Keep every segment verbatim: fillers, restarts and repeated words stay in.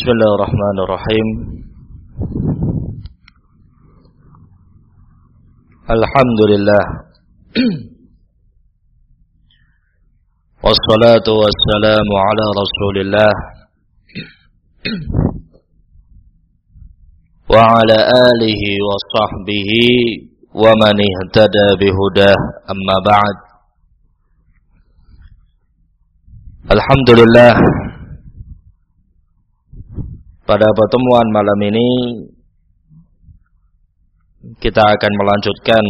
Bismillahirrahmanirrahim. Alhamdulillah. Wassalatu wassalamu ala Rasulillah wa ala alihi wa sahbihi wa man ihtada bihudah, amma ba'd. Alhamdulillah, pada pertemuan malam ini kita akan melanjutkan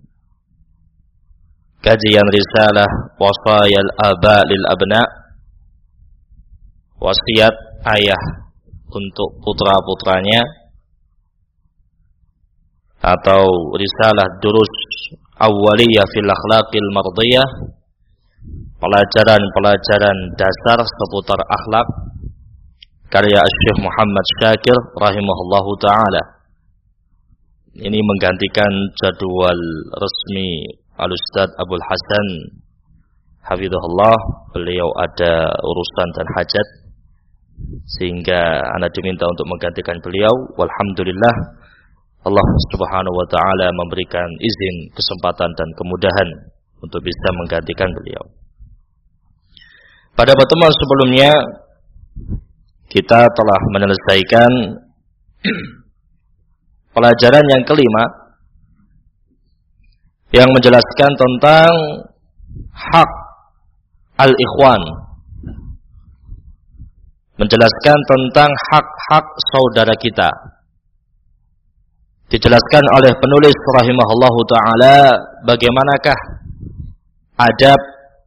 kajian risalah Wasayal Aba lil Abna, wasiat ayah untuk putra-putranya, atau risalah Durus Awwaliyah fil Akhlaqil Mardiyah, pelajaran-pelajaran dasar seputar akhlak, karya Syekh Muhammad Syakir rahimahullahu ta'ala. Ini menggantikan jadwal resmi Al-Ustaz Abul Hasan hafizahullah. Beliau ada urusan dan hajat, sehingga ana diminta untuk menggantikan beliau. Walhamdulillah, Allah subhanahu wa ta'ala memberikan izin, kesempatan dan kemudahan untuk bisa menggantikan beliau. Pada pertemuan sebelumnya kita telah menyelesaikan pelajaran yang kelima, yang menjelaskan tentang hak al-ikhwan, menjelaskan tentang hak-hak saudara kita. Dijelaskan oleh penulis rahimahullahu ta'ala bagaimanakah adab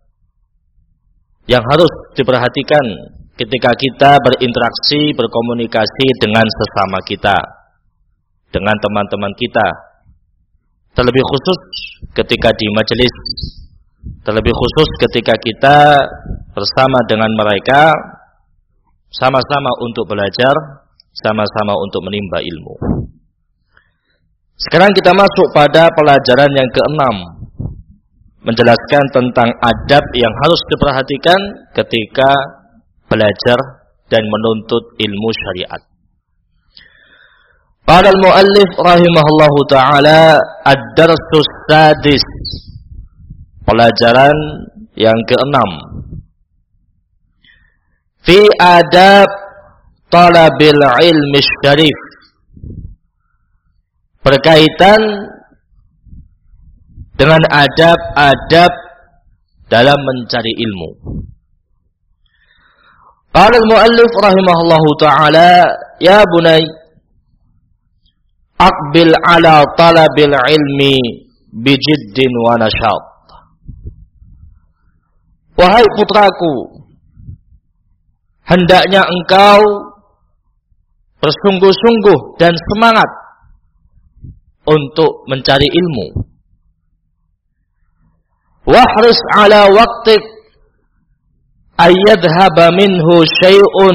yang harus diperhatikan ketika kita berinteraksi, berkomunikasi dengan sesama kita, dengan teman-teman kita, terlebih khusus ketika di majelis, terlebih khusus ketika kita bersama dengan mereka, sama-sama untuk belajar, sama-sama untuk menimba ilmu. Sekarang kita masuk pada pelajaran yang keenam, menjelaskan tentang adab yang harus diperhatikan ketika belajar dan menuntut ilmu syariat. Qala al-muallif rahimahullahu ta'ala ad-darsus sadis, pelajaran yang keenam, fi adab talabil ilmi syarif, berkaitan dengan adab-adab dalam mencari ilmu. Qala al-muallif rahimahullahu ta'ala, ya bunay, aqbil ala talabil ilmi bijiddin wa nasyat. Wahai putraku, hendaknya engkau bersungguh-sungguh dan semangat untuk mencari ilmu. Wahris ala waqtik ayyadhhaba minhu syai'un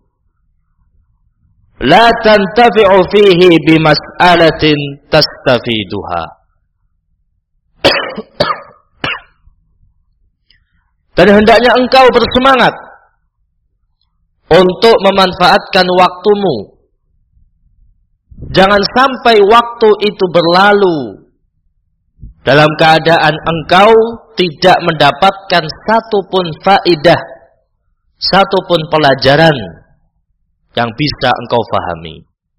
la tantafi'u fihi bimas'alatin tastafiduha. Dan hendaknya engkau bersemangat untuk memanfaatkan waktumu. Jangan sampai waktu itu berlalu dalam keadaan engkau tidak mendapatkan satupun faidah, satupun pelajaran yang bisa engkau fahami.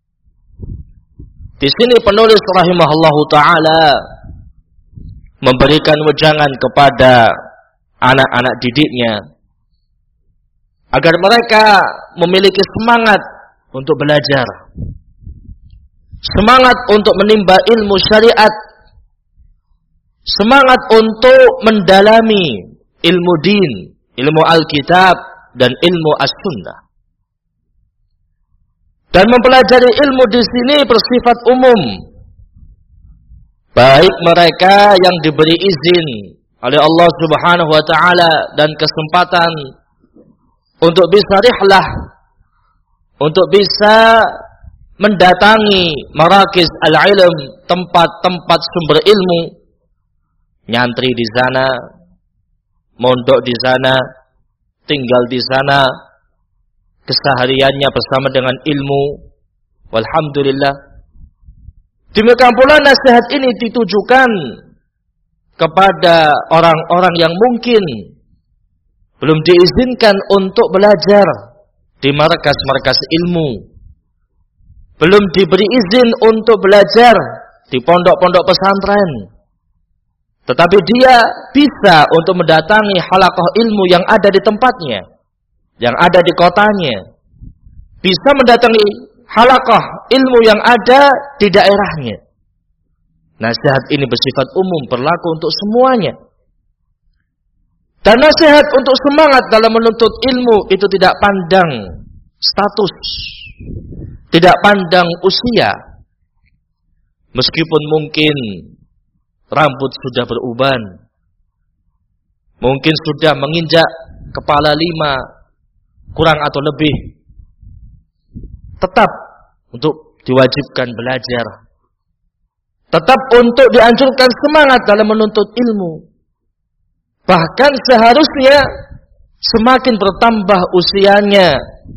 Di sini penulis rahimahullahu ta'ala memberikan wejangan kepada anak-anak didiknya agar mereka memiliki semangat untuk belajar, semangat untuk menimba ilmu syariat, semangat untuk mendalami ilmu din, ilmu Alkitab dan ilmu As-Sunnah. Dan mempelajari ilmu di sini bersifat umum, baik mereka yang diberi izin oleh Allah Subhanahu wa ta'ala dan kesempatan untuk bisa rihlah, untuk bisa mendatangi marakis al-ilm, tempat-tempat sumber ilmu, nyantri di sana, mondok di sana, tinggal di sana, kesehariannya bersama dengan ilmu. Walhamdulillah. Demikian pula nasihat ini ditujukan kepada orang-orang yang mungkin belum diizinkan untuk belajar di markas-markas ilmu, belum diberi izin untuk belajar di pondok-pondok pesantren, tetapi dia bisa untuk mendatangi halaqah ilmu yang ada di tempatnya, yang ada di kotanya, bisa mendatangi halaqah ilmu yang ada di daerahnya. Nasihat ini bersifat umum, berlaku untuk semuanya. Dan nasihat untuk semangat dalam menuntut ilmu itu tidak pandang status, tidak pandang usia. Meskipun mungkin rambut sudah beruban, mungkin sudah menginjak kepala lima, kurang atau lebih, tetap untuk diwajibkan belajar, tetap untuk dianjurkan semangat dalam menuntut ilmu. Bahkan seharusnya semakin bertambah usianya,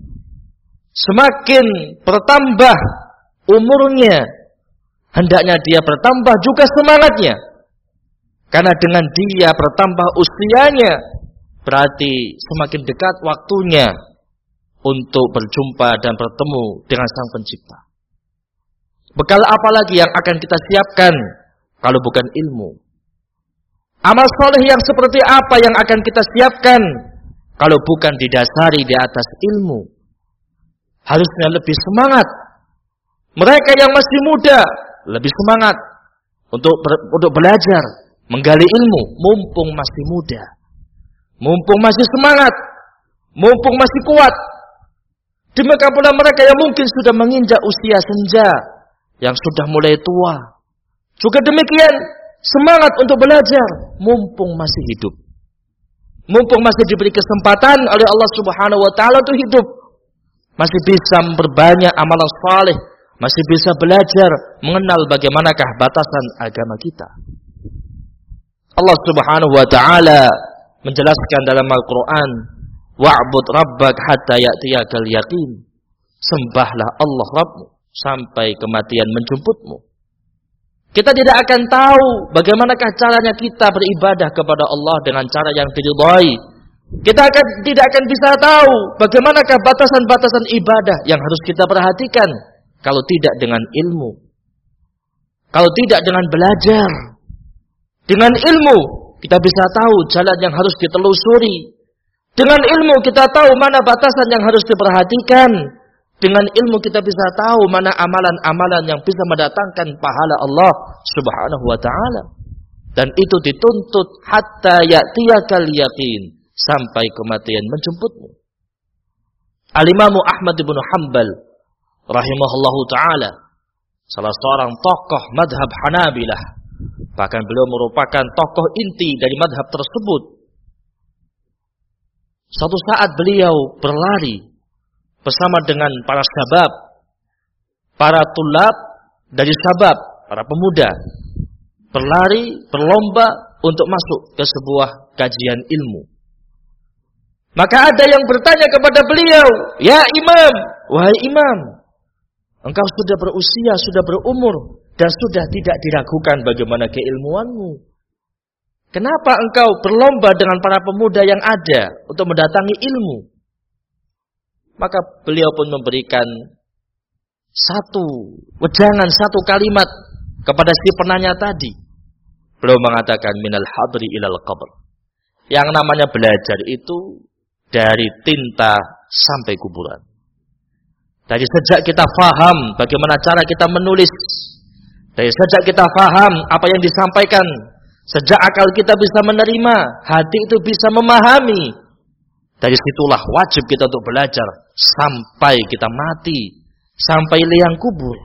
semakin bertambah umurnya, hendaknya dia bertambah juga semangatnya. Karena dengan dia bertambah usianya, berarti semakin dekat waktunya untuk berjumpa dan bertemu dengan Sang Pencipta. Bekal apa lagi yang akan kita siapkan kalau bukan ilmu? Amal soleh yang seperti apa yang akan kita siapkan kalau bukan didasari di atas ilmu? Harusnya lebih semangat. Mereka yang masih muda lebih semangat untuk ber, untuk belajar, menggali ilmu, mumpung masih muda, mumpung masih semangat, mumpung masih kuat. Demikian pula mereka yang mungkin sudah menginjak usia senja, yang sudah mulai tua, juga demikian. Semangat untuk belajar, mumpung masih hidup, mumpung masih diberi kesempatan oleh Allah Subhanahu Wa Taala untuk hidup, masih bisa memperbanyak amalan saleh, masih bisa belajar mengenal bagaimanakah batasan agama kita. Allah Subhanahu Wa Taala menjelaskan dalam Al-Quran, wa'bud rabbak hatta ya'tiyakal yaqin. Sembahlah Allah Rabbmu sampai kematian menjemputmu. Kita tidak akan tahu bagaimanakah caranya kita beribadah kepada Allah dengan cara yang diridhai. Kita akan tidak akan bisa tahu bagaimanakah batasan-batasan ibadah yang harus kita perhatikan kalau tidak dengan ilmu. Kalau tidak dengan belajar. Dengan ilmu kita bisa tahu jalan yang harus ditelusuri. Dengan ilmu kita tahu mana batasan yang harus diperhatikan. Dengan ilmu kita bisa tahu mana amalan-amalan yang bisa mendatangkan pahala Allah Subhanahu Wa Taala. Dan itu dituntut hatta ya'tiyakal yaqin, sampai kematian menjemputmu. Al-Imam Ahmad bin Hanbal rahimahullahu taala, salah seorang tokoh madhab Hanabilah, bahkan beliau merupakan tokoh inti dari madhab tersebut. Suatu saat beliau berlari bersama dengan para syabab, para tulab dari syabab, para pemuda, berlari, berlomba untuk masuk ke sebuah kajian ilmu. Maka ada yang bertanya kepada beliau, "Ya Imam, wahai Imam, engkau sudah berusia, sudah berumur, dan sudah tidak diragukan bagaimana keilmuanmu. Kenapa engkau berlomba dengan para pemuda yang ada untuk mendatangi ilmu?" Maka beliau pun memberikan satu wejangan, satu kalimat kepada si penanya tadi. Beliau mengatakan, minal hadri ilal qabr. Yang namanya belajar itu dari tinta sampai kuburan. Dari sejak kita faham bagaimana cara kita menulis, dari sejak kita faham apa yang disampaikan, sejak akal kita bisa menerima, hati itu bisa memahami, dari situlah wajib kita untuk belajar sampai kita mati, sampai liang kubur.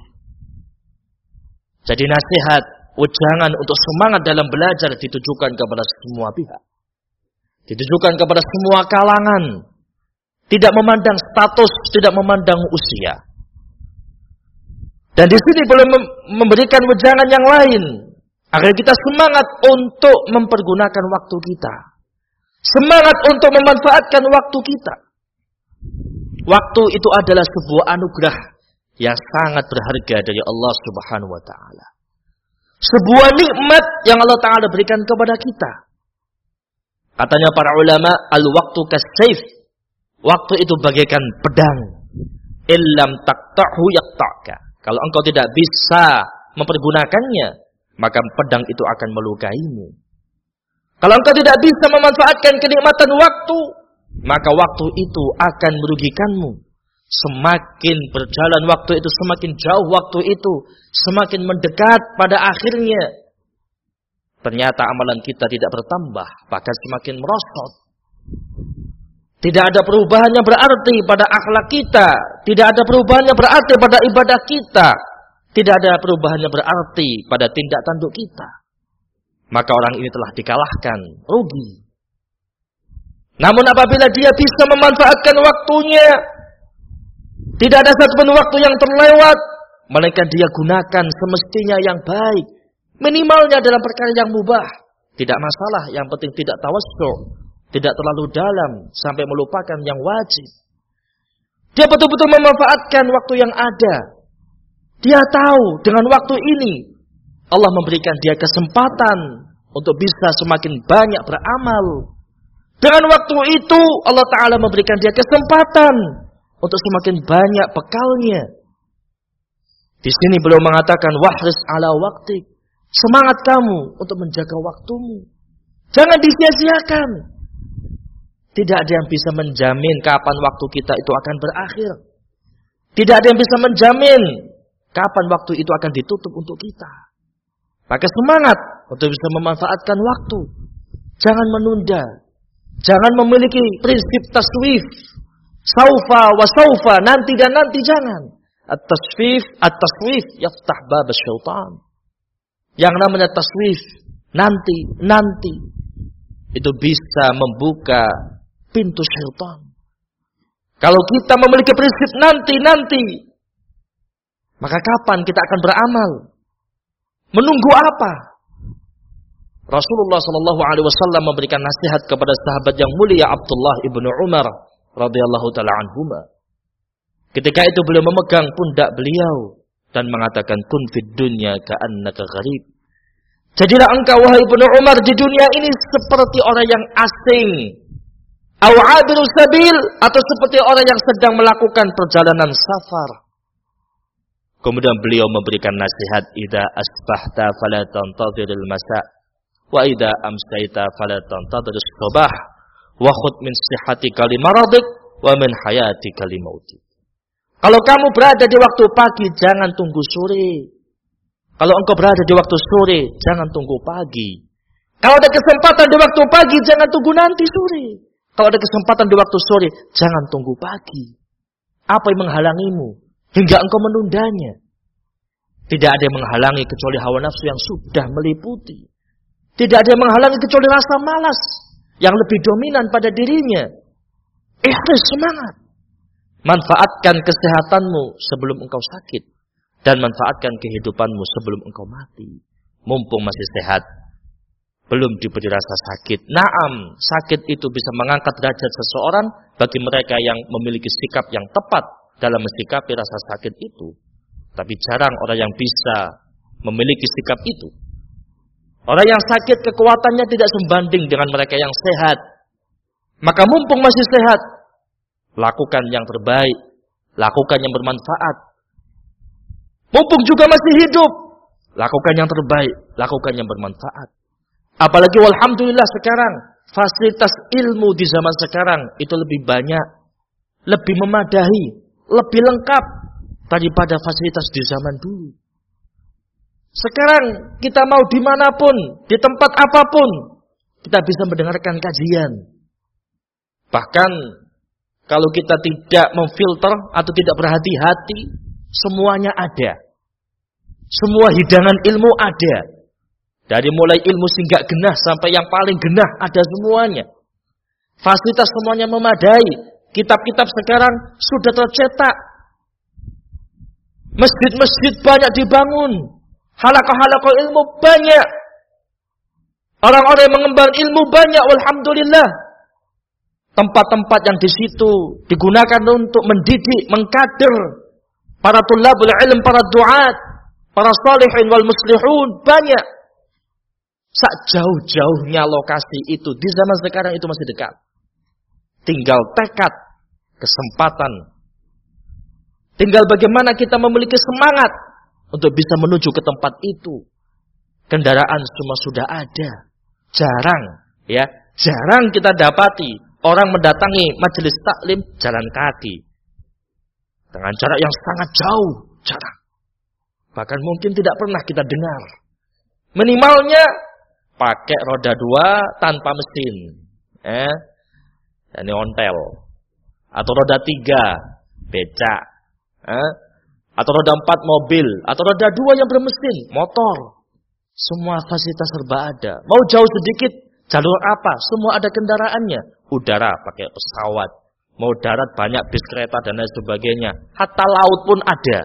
Jadi nasihat, wejangan untuk semangat dalam belajar ditujukan kepada semua pihak, ditujukan kepada semua kalangan, tidak memandang status, tidak memandang usia. Dan di sini boleh memberikan wejangan yang lain agar kita semangat untuk mempergunakan waktu kita, semangat untuk memanfaatkan waktu kita. Waktu itu adalah sebuah anugerah yang sangat berharga dari Allah Subhanahu wa taala. Sebuah nikmat yang Allah taala berikan kepada kita. Katanya para ulama, al-waqtu kas-sayf. Waktu itu bagaikan pedang. Illam taqta'hu yaqta'ka. Kalau engkau tidak bisa mempergunakannya, maka pedang itu akan melukaimu. Kalau engkau tidak bisa memanfaatkan kenikmatan waktu, maka waktu itu akan merugikanmu. Semakin berjalan waktu itu, semakin jauh waktu itu, semakin mendekat pada akhirnya, ternyata amalan kita tidak bertambah, bahkan semakin merosot. Tidak ada perubahan yang berarti pada akhlak kita, tidak ada perubahan yang berarti pada ibadah kita, tidak ada perubahan yang berarti pada tindak tanduk kita. Maka orang ini telah dikalahkan, rugi. Namun apabila dia bisa memanfaatkan waktunya, tidak ada satupun waktu yang terlewat, melainkan dia gunakan semestinya yang baik, minimalnya dalam perkara yang mubah, tidak masalah, yang penting tidak tawassu', tidak terlalu dalam sampai melupakan yang wajib. Dia betul-betul memanfaatkan waktu yang ada. Dia tahu dengan waktu ini Allah memberikan dia kesempatan untuk bisa semakin banyak beramal. Dengan waktu itu Allah Ta'ala memberikan dia kesempatan untuk semakin banyak bekalnya. Di sini beliau mengatakan, wahris ala waqtik. Semangat kamu untuk menjaga waktumu. Jangan disia-siakan. Tidak ada yang bisa menjamin kapan waktu kita itu akan berakhir. Tidak ada yang bisa menjamin kapan waktu itu akan ditutup untuk kita. Maka semangat untuk bisa memanfaatkan waktu. Jangan menunda. Jangan memiliki prinsip taswif. Saufa wa saufa, nanti dan nanti, jangan. At-taswif, at-taswif yaftah bab syaitan. Yang namanya taswif, nanti, nanti, itu bisa membuka pintu syaitan. Kalau kita memiliki prinsip nanti, nanti, maka kapan kita akan beramal? Menunggu apa? Rasulullah Shallallahu Alaihi Wasallam memberikan nasihat kepada sahabat yang mulia Abdullah ibnu Umar radhiyallahu taala anhuma. Ketika itu beliau memegang pundak beliau dan mengatakan, kun fid dunya ka'annaka gharib. Jadilah engkau wahai ibnu Umar di dunia ini seperti orang yang asing, aw abiru sabil, atau seperti orang yang sedang melakukan perjalanan safar. Kemudian beliau memberikan nasihat, idza asbahta fala tantadhiril masa' wa idza amsayta fala tantadhirus sabah wa khudh min sihhatika limaradik wa min hayatika limautik. Kalau kamu berada di waktu pagi, jangan tunggu sore. Kalau engkau berada di waktu sore, jangan tunggu pagi. Kalau ada kesempatan di waktu pagi, jangan tunggu nanti sore. Kalau ada kesempatan di waktu sore, jangan tunggu pagi. Apa yang menghalangimu hingga engkau menundanya? Tidak ada yang menghalangi kecuali hawa nafsu yang sudah meliputi. Tidak ada yang menghalangi kecuali rasa malas yang lebih dominan pada dirinya. Ikhlas, semangat. Manfaatkan kesehatanmu sebelum engkau sakit. Dan manfaatkan kehidupanmu sebelum engkau mati. Mumpung masih sehat, belum diberi rasa sakit. Naam, sakit itu bisa mengangkat derajat seseorang bagi mereka yang memiliki sikap yang tepat dalam mensikapi rasa sakit itu. Tapi jarang orang yang bisa memiliki sikap itu. Orang yang sakit kekuatannya tidak sebanding dengan mereka yang sehat. Maka mumpung masih sehat, lakukan yang terbaik, lakukan yang bermanfaat. Mumpung juga masih hidup, lakukan yang terbaik, lakukan yang bermanfaat. Apalagi walhamdulillah sekarang, fasilitas ilmu di zaman sekarang itu lebih banyak, lebih memadahi, lebih lengkap daripada fasilitas di zaman dulu. Sekarang kita mau dimanapun, di tempat apapun, kita bisa mendengarkan kajian. Bahkan kalau kita tidak memfilter atau tidak berhati-hati, semuanya ada. Semua hidangan ilmu ada. Dari mulai ilmu singgah genah sampai yang paling genah ada semuanya. Fasilitas semuanya memadai. Kitab-kitab sekarang sudah tercetak. Masjid-masjid banyak dibangun. Halaqah-halaqah ilmu banyak. Orang-orang yang mengemban ilmu banyak, walhamdulillah. tempat-tempat yang di situ digunakan untuk mendidik, mengkader para tulabul ilm, para duat, para salihin wal muslihun, banyak. Sak jauh-jauhnya lokasi itu di zaman sekarang itu masih dekat. Tinggal tekad, kesempatan. Tinggal bagaimana kita memiliki semangat untuk bisa menuju ke tempat itu. Kendaraan semua sudah ada. Jarang, ya, jarang kita dapati orang mendatangi majelis taklim jalan kaki. Dengan jarak yang sangat jauh, jarang. Bahkan mungkin tidak pernah kita dengar. Minimalnya pakai roda dua tanpa mesin. Eh, ini ontel. Atau roda tiga, becak. Eh, atau roda empat mobil. Atau roda dua yang bermesin, motor. Semua fasilitas serba ada. Mau jauh sedikit, jalur apa? Semua ada kendaraannya. Udara pakai pesawat. Mau darat banyak bis kereta dan lain sebagainya. Hatta laut pun ada.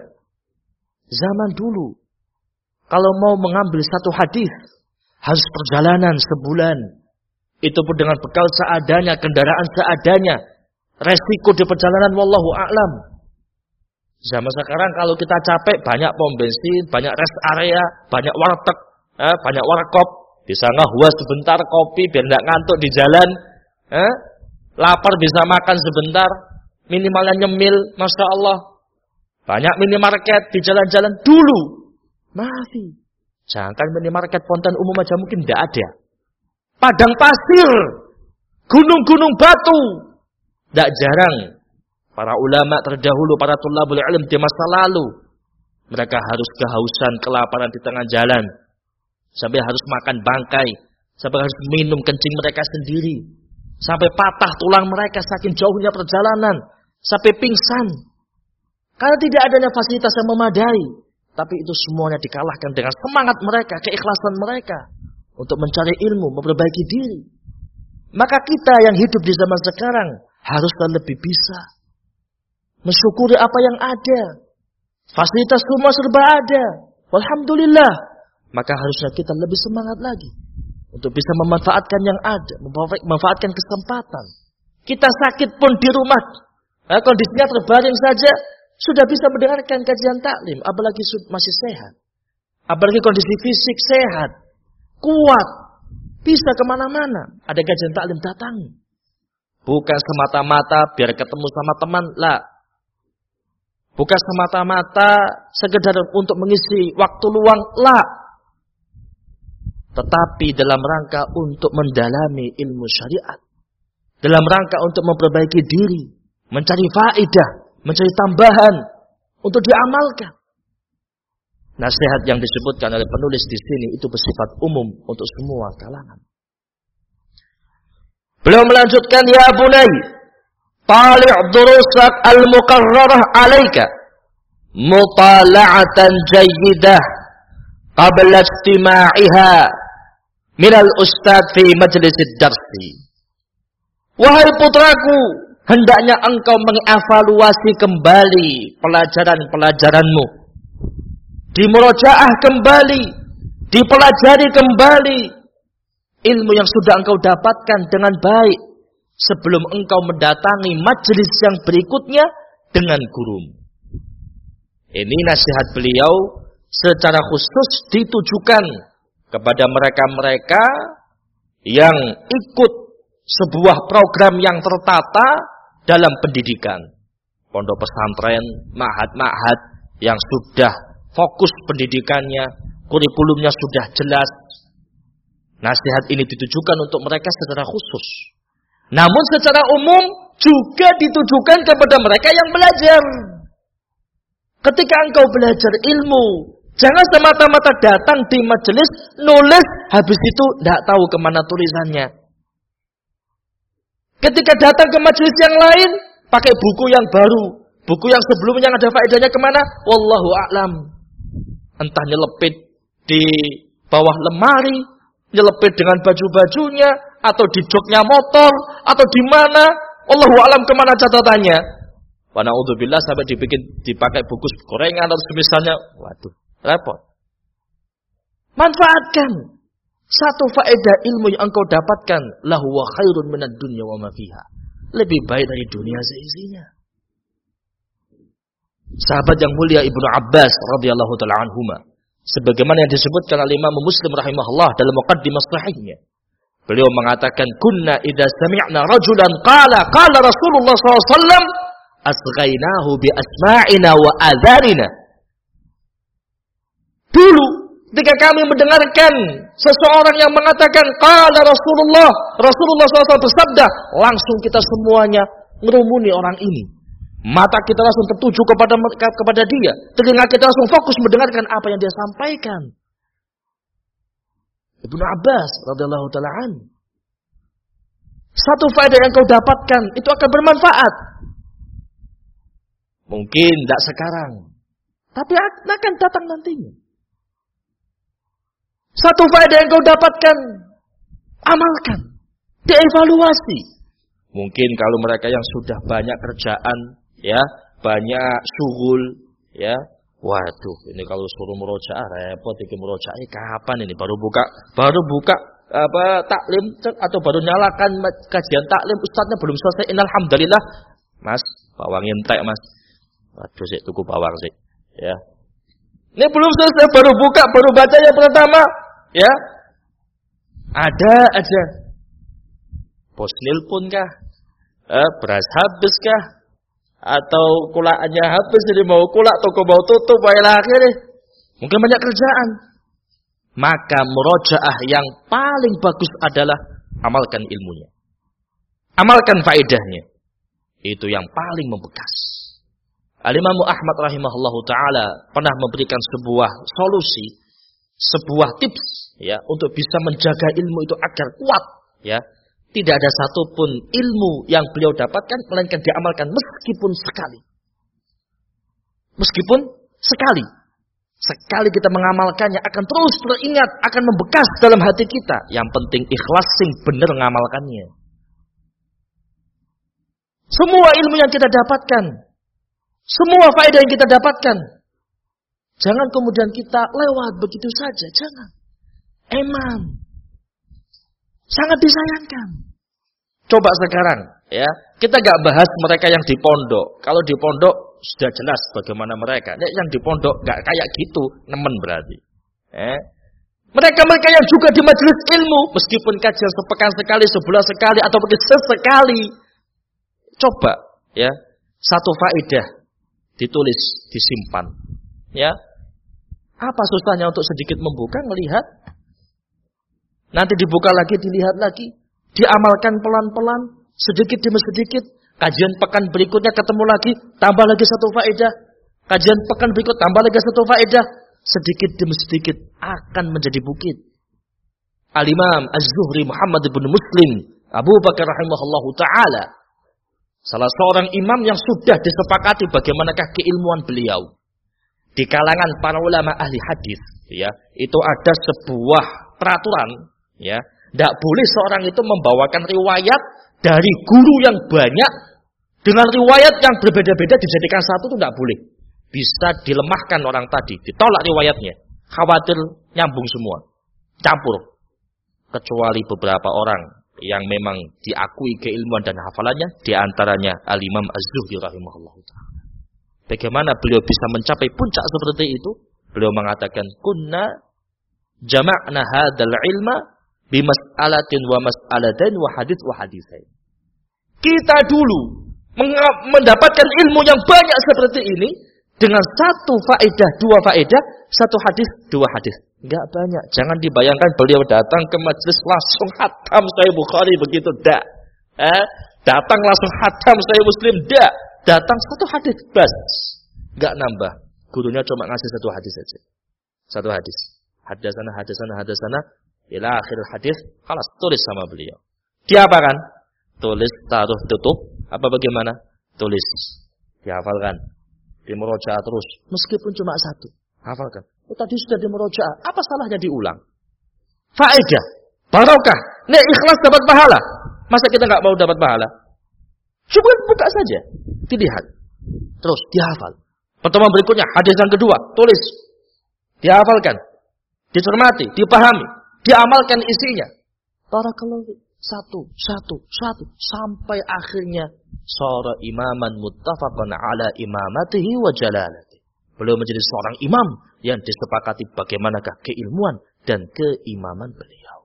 Zaman dulu, kalau mau mengambil satu hadis, harus perjalanan sebulan. Itu pun dengan bekal seadanya, kendaraan seadanya. Resiko di perjalanan wallahu a'lam. Zaman sekarang kalau kita capek, banyak pom bensin, banyak rest area, banyak warteg, eh, banyak warkop. Bisa ngahwa sebentar kopi biar tidak ngantuk di jalan. Eh? Lapar bisa makan sebentar. Minimalnya nyemil, Masya Allah. Banyak minimarket di jalan-jalan dulu. Masih. Jangan minimarket Ponten Umum aja mungkin tidak ada. Padang pasir. Gunung-gunung batu. Tidak jarang. Para ulama terdahulu, para tulabul ilm di masa lalu. Mereka harus kehausan, kelaparan di tengah jalan. Sampai harus makan bangkai. Sampai harus minum kencing mereka sendiri. Sampai patah tulang mereka saking jauhnya perjalanan. Sampai pingsan. Karena tidak adanya fasilitas yang memadai. Tapi itu semuanya dikalahkan dengan semangat mereka, keikhlasan mereka. Untuk mencari ilmu, memperbaiki diri. Maka kita yang hidup di zaman sekarang haruslah lebih bisa mensyukuri apa yang ada. Fasilitas semua serba ada. Alhamdulillah. Maka harusnya kita lebih semangat lagi. Untuk bisa memanfaatkan yang ada. Memanfaatkan kesempatan. Kita sakit pun di rumah. Nah, kondisinya terbaring saja. Sudah bisa mendengarkan kajian taklim. Apalagi masih sehat. Apalagi kondisi fisik sehat. Kuat. Bisa kemana-mana. Ada kajian taklim datangi. Bukan semata-mata biar ketemu sama teman. Lah. Bukan semata-mata sekedar untuk mengisi waktu luang. Lah. Tetapi dalam rangka untuk mendalami ilmu syariat. Dalam rangka untuk memperbaiki diri. Mencari faedah. Mencari tambahan. Untuk diamalkan. Nasihat yang disebutkan oleh penulis di sini itu bersifat umum untuk semua kalangan. Beliau melanjutkan, ya bunai, tali' durusak al-mukarrarah alaika. Mutala'atan jayyidah. Qabla istima'iha. Minal ustad fi majlisid darsi. Wahai putraku, hendaknya engkau mengevaluasi kembali pelajaran-pelajaranmu. Dimurojaah kembali, dipelajari kembali ilmu yang sudah engkau dapatkan dengan baik sebelum engkau mendatangi majelis yang berikutnya dengan guru. Ini nasihat beliau secara khusus ditujukan kepada mereka-mereka yang ikut sebuah program yang tertata dalam pendidikan. Pondok pesantren, ma'had-ma'had yang sudah fokus pendidikannya, kurikulumnya sudah jelas. Nasihat ini ditujukan untuk mereka secara khusus. Namun secara umum juga ditujukan kepada mereka yang belajar. Ketika engkau belajar ilmu, jangan semata-mata datang di majelis, nulis, habis itu tidak tahu kemana tulisannya. Ketika datang ke majelis yang lain, pakai buku yang baru. Buku yang sebelumnya yang ada faedahnya kemana? Wallahu a'lam. Entah nyelepit di bawah lemari, nyelepit dengan baju-bajunya, atau di joknya motor, atau di mana. Wallahu a'lam kemana catatannya. Wa na'udzubillah sampai dibikin dipakai buku gorengan atau semisalnya. Waduh. Repot. Manfaatkan satu faedah ilmu yang engkau dapatkan, lahu wa khairun minad dunya wa ma fiha. lebih baik dari dunia seisinya. Sahabat yang mulia Ibnu Abbas radhiyallahu taala anhuma, sebagaimana yang disebutkan oleh Imam Muslim rahimahullah dalam muqaddimah sahihnya. Beliau mengatakan, "Kunna idza sami'na rajulan qala qala Rasulullah sallallahu alaihi wasallam asghainahu bi asma'ina wa adhanina." Dulu ketika kami mendengarkan seseorang yang mengatakan qala Rasulullah, Rasulullah sallallahu alaihi wasallam bersabda, langsung kita semuanya ngerumuni orang ini. Mata kita langsung tertuju kepada kepada dia, telinga kita langsung fokus mendengarkan apa yang dia sampaikan. Ibnu Abbas radhiyallahu taala an. Satu faedah yang kau dapatkan itu akan bermanfaat. Mungkin tidak sekarang, tapi akan datang nantinya. Satu faedah yang kau dapatkan, amalkan, dievaluasi. Mungkin kalau mereka yang sudah banyak kerjaan, ya, banyak syughul, ya, waduh, ini kalau suruh murojaah repot, ini murojaah kapan ini baru buka, baru buka apa taklim atau baru nyalakan kajian taklim, ustadznya belum selesai. Alhamdulillah, Mas, bawang entek, Mas. Waduh, sih tuku bawang sih, ya. Ini belum selesai, baru buka, baru baca yang pertama, ya. Ada aja. Posnil pun kah? Eh, beras habis kah? Atau kulaannya habis, jadi mau kulak, toko mau tutup, baiklah akhirnya. Mungkin banyak kerjaan. Maka murojaah yang paling bagus adalah amalkan ilmunya. Amalkan faedahnya. Itu yang paling membekas. Al-Imam Ahmad rahimahullahu ta'ala pernah memberikan sebuah solusi, sebuah tips, ya, untuk bisa menjaga ilmu itu agar kuat, ya. Tidak ada satupun ilmu yang beliau dapatkan melainkan diamalkan meskipun sekali. Meskipun sekali. Sekali kita mengamalkannya akan terus teringat, akan membekas dalam hati kita. Yang penting ikhlas sing bener mengamalkannya. Semua ilmu yang kita dapatkan, semua faedah yang kita dapatkan, jangan kemudian kita lewat begitu saja, jangan. Emang sangat disayangkan. Coba sekarang, ya, kita gak bahas mereka yang di pondok. Kalau di pondok sudah jelas bagaimana mereka. Nek yang di pondok gak kayak gitu, nemen berarti. Eh? Mereka-mereka yang juga di majelis ilmu, meskipun kajian sepekan sekali, sebulan sekali, atau mungkin sesekali, coba, ya, satu faedah ditulis, disimpan, ya. Apa susahnya untuk sedikit membuka, melihat? Nanti dibuka lagi, dilihat lagi, diamalkan pelan-pelan, sedikit demi sedikit. Kajian pekan berikutnya ketemu lagi, tambah lagi satu faedah. Kajian pekan berikut, tambah lagi satu faedah. Sedikit demi sedikit akan menjadi bukit. Al-Imam Az-Zuhri Muhammad bin Muslim Abu Bakar rahimahullahu ta'ala, salah seorang imam yang sudah disepakati bagaimanakah keilmuan beliau. Di kalangan para ulama ahli hadis, ya, itu ada sebuah peraturan, ya, tidak boleh seorang itu membawakan riwayat dari guru yang banyak dengan riwayat yang berbeda-beda dijadikan satu, itu tidak boleh. Bisa dilemahkan orang tadi, ditolak riwayatnya, khawatir nyambung semua, campur. Kecuali beberapa orang yang memang diakui keilmuan dan hafalannya, diantaranya Al-Imam Az-Zuhri rahimahullah ta'ala. Bagaimana beliau bisa mencapai puncak seperti itu? Beliau mengatakan, kunna jama'na hadal ilma bimas'alatin wa mas'alatain wa hadits wa haditsain. Kita dulu mendapatkan ilmu yang banyak seperti ini dengan satu faedah, dua faedah, satu hadis, dua hadis. Enggak banyak. Jangan dibayangkan beliau datang ke majelis langsung khatam Sahih Bukhari begitu, dak. Eh, datang langsung khatam Sahih Muslim, dak. Datang satu hadis bas. Enggak nambah. Gurunya cuma ngasih satu hadis saja. Satu hadis. Hadasana, hadasana, hadasana, ila akhir hadis, khalas, tulis sama beliau. Dia apa kan? Tulis, taruh, tutup. Apa bagaimana? Tulis. Dihafalkan. Dimurojaah terus. Meskipun cuma satu. Hafalkan. Oh, tadi sudah dimurojaah. Apa salahnya diulang? Faedah. Barokah. Nek ikhlas dapat pahala. Masa kita nggak mau dapat pahala? Coba buka saja. Dilihat. Terus dihafal. Pertemuan berikutnya. Hadis yang kedua. Tulis. Dihafalkan. Dicermati. Dipahami. Diamalkan isinya. Barakallahu. satu, satu, satu, sampai akhirnya sara imaman muttafaqan ala imamatihi wa jalalatihi. Beliau menjadi seorang imam yang disepakati bagaimanakah keilmuan dan keimaman beliau.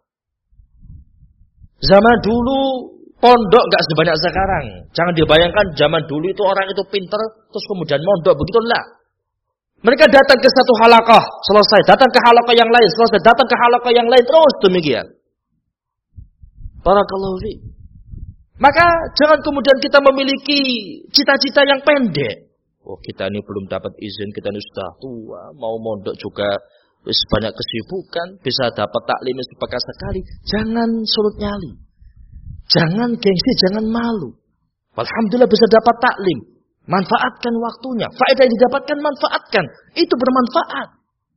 Zaman dulu pondok enggak sebanyak sekarang. Jangan dibayangkan zaman dulu itu orang itu pintar terus kemudian mondok, begitu enggak. Mereka datang ke satu halaqah, selesai, datang ke halaqah yang lain, selesai, datang ke halaqah yang lain, terus demikian. Barakallahu fi. Maka jangan kemudian kita memiliki cita-cita yang pendek. Oh, kita ini belum dapat izin, kita ini sudah tua, mau mondok juga wis banyak kesibukan, bisa dapat taklim sepekan sekali. Jangan surut nyali. Jangan gengsi, jangan malu. Alhamdulillah bisa dapat taklim. Manfaatkan waktunya. Faedah yang didapatkan manfaatkan. Itu bermanfaat.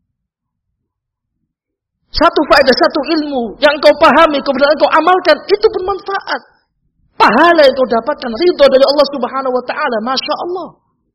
Satu faedah, satu ilmu yang kau pahami, kemudian kau amalkan, itu bermanfaat. Pahala yang kau dapatkan, ridha dari Allah Subhanahu wa taala, Masya Allah.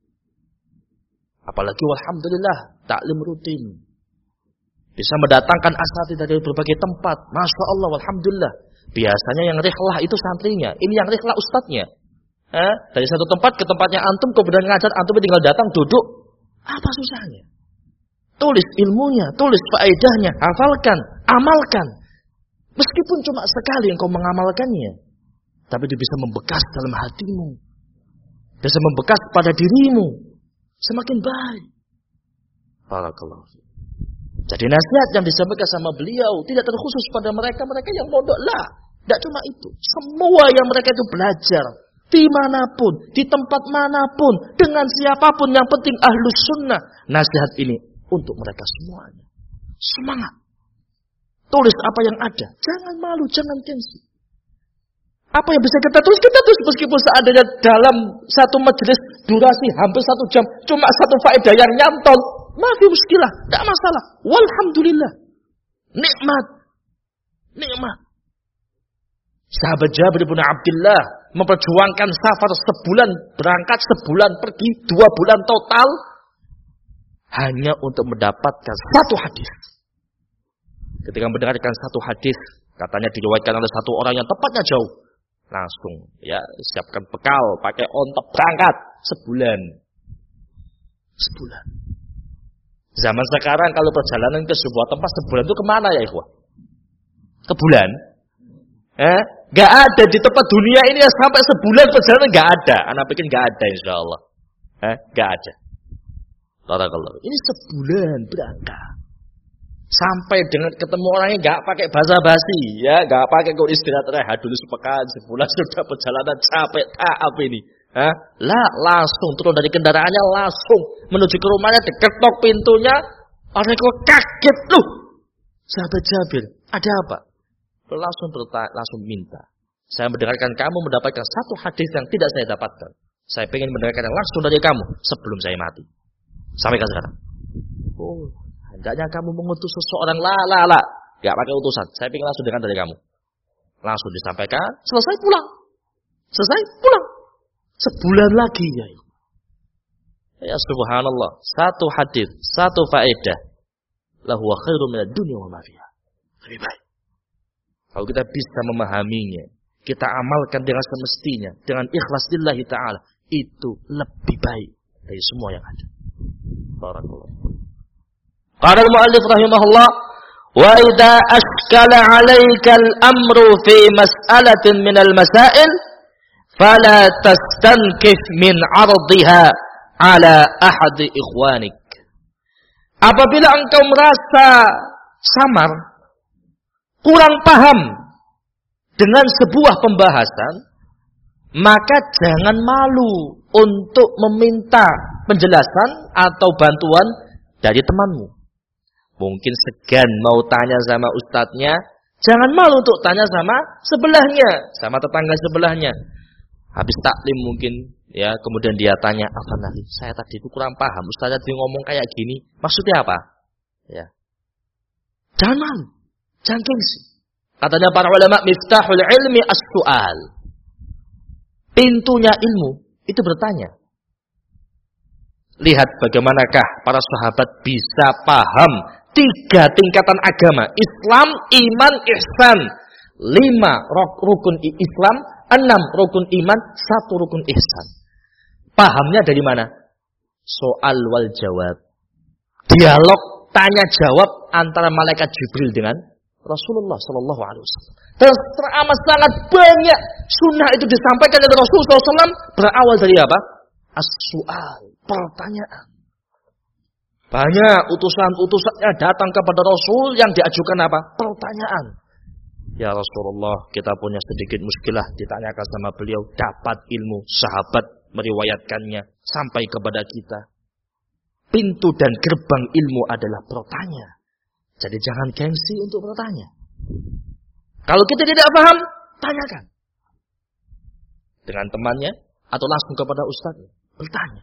Apalagi alhamdulillah, taklim rutin. Bisa mendatangkan asatidz dari berbagai tempat, Masya Allah, alhamdulillah. Biasanya yang rihlah itu santrinya, ini yang rihlah ustadznya. Eh, dari satu tempat ke tempatnya antum, kemudian ngajar, antum tinggal datang, duduk. Apa susahnya? Tulis ilmunya, tulis faedahnya, hafalkan, amalkan. Meskipun cuma sekali engkau mengamalkannya, tapi itu bisa membekas dalam hatimu. Bisa membekas pada dirimu. Semakin baik. Barakallahu. Jadi nasihat yang disampaikan sama beliau tidak terkhusus pada mereka-mereka yang mondok lah. Tidak cuma itu. Semua yang mereka itu belajar. Dimanapun, di tempat manapun, dengan siapapun, yang penting ahlus sunnah. Nasihat ini untuk mereka semuanya. Semangat. Tulis apa yang ada. Jangan malu, jangan gengsi. Apa yang bisa kita tulis, kita tulis. Meskipun seadanya dalam satu majelis durasi hampir satu jam. Cuma satu faedah yang nyantol. Mafi muskilah, tidak masalah. Walhamdulillah. Nikmat. Nikmat. Sahabat Jabir bin Abdullah memperjuangkan safar sebulan berangkat, sebulan pergi, dua bulan total. Hanya untuk mendapatkan satu hadis. Ketika mendengarkan satu hadis, katanya diriwayatkan oleh satu orang yang tepatnya jauh. Langsung ya siapkan bekal, pakai ontok berangkat sebulan. Sebulan. Zaman sekarang kalau perjalanan ke sebuah tempat sebulan itu kemana ya ikhwah? Ke bulan? Eh, gak ada di tempat dunia ini ya sampai sebulan perjalanan gak ada. Anak pikir gak ada insyaallah. Eh, gak ada. Barakallahu. Ini sebulan berangkat. Sampai dengan ketemu orangnya gak pakai basa-basi, ya, gak pakai kau istirahat rehat dulu sepekan, sebulan sudah perjalanan capek, tak apa ini. Hah? Lah, langsung turun dari kendaraannya, langsung menuju ke rumahnya, diketok pintunya, orang kok kaget, loh. Sahabat Jabir, ada apa? Langsung bertanya, langsung minta. Saya mendengarkan kamu mendapatkan satu hadis yang tidak saya dapatkan. Saya ingin mendengarkan yang langsung dari kamu sebelum saya mati. Sampai ke sekarang. Oh, hendaknya kamu mengutus seseorang, la la la, gak pakai utusan. Saya ingin langsung dengar dari kamu. Langsung disampaikan, selesai pulang. Selesai pulang. Sebulan lagi ya. Ya subhanallah, satu hadis, satu faedah. La huwa khairu minad dunya wa ma fiha. Lebih baik. Kalau kita bisa memahaminya, kita amalkan dengan semestinya, dengan ikhlas lillahi ta'ala, itu lebih baik dari semua yang ada. Barakallahu. Qala al-mu'allif rahimahullah, wa idza ashkala 'alaika al-amru fi mas'alatin min al-masail fala tastankif min 'ardiha 'ala ahadi ikhwanik. Apabila engkau merasa samar, kurang paham dengan sebuah pembahasan, maka jangan malu untuk meminta penjelasan atau bantuan dari temanmu. Mungkin segan mau tanya sama ustadznya, jangan malu untuk tanya sama sebelahnya, sama tetangga sebelahnya. Habis taklim mungkin, ya, kemudian dia tanya, apa nanti? Saya tadi itu kurang paham, ustadznya tadi ngomong kayak gini, maksudnya apa? Ya, jangan malu, jangan gengsi. Katanya para ulama, miftahul ilmi as-su'al. Pintunya ilmu itu bertanya. Lihat bagaimanakah para sahabat bisa paham tiga tingkatan agama. Islam, iman, ihsan. lima rukun Islam, enam rukun iman, satu rukun ihsan. Pahamnya dari mana? Soal wal jawab. Dialog tanya jawab antara malaikat Jibril dengan Rasulullah Sallallahu Alaihi Wasallam. Dan teramat sangat banyak sunnah itu disampaikan oleh Rasulullah Sallallahu Alaihi Wasallam berawal dari apa? As-su'al, pertanyaan. Banyak utusan-utusannya datang kepada Rasul yang diajukan apa? Pertanyaan. Ya Rasulullah, kita punya sedikit muskilah, ditanyakan sama beliau, dapat ilmu, sahabat meriwayatkannya sampai kepada kita. Pintu dan gerbang ilmu adalah bertanya. Jadi jangan gengsi untuk bertanya. Kalau kita tidak paham, tanyakan. Dengan temannya atau langsung kepada ustaznya, bertanya.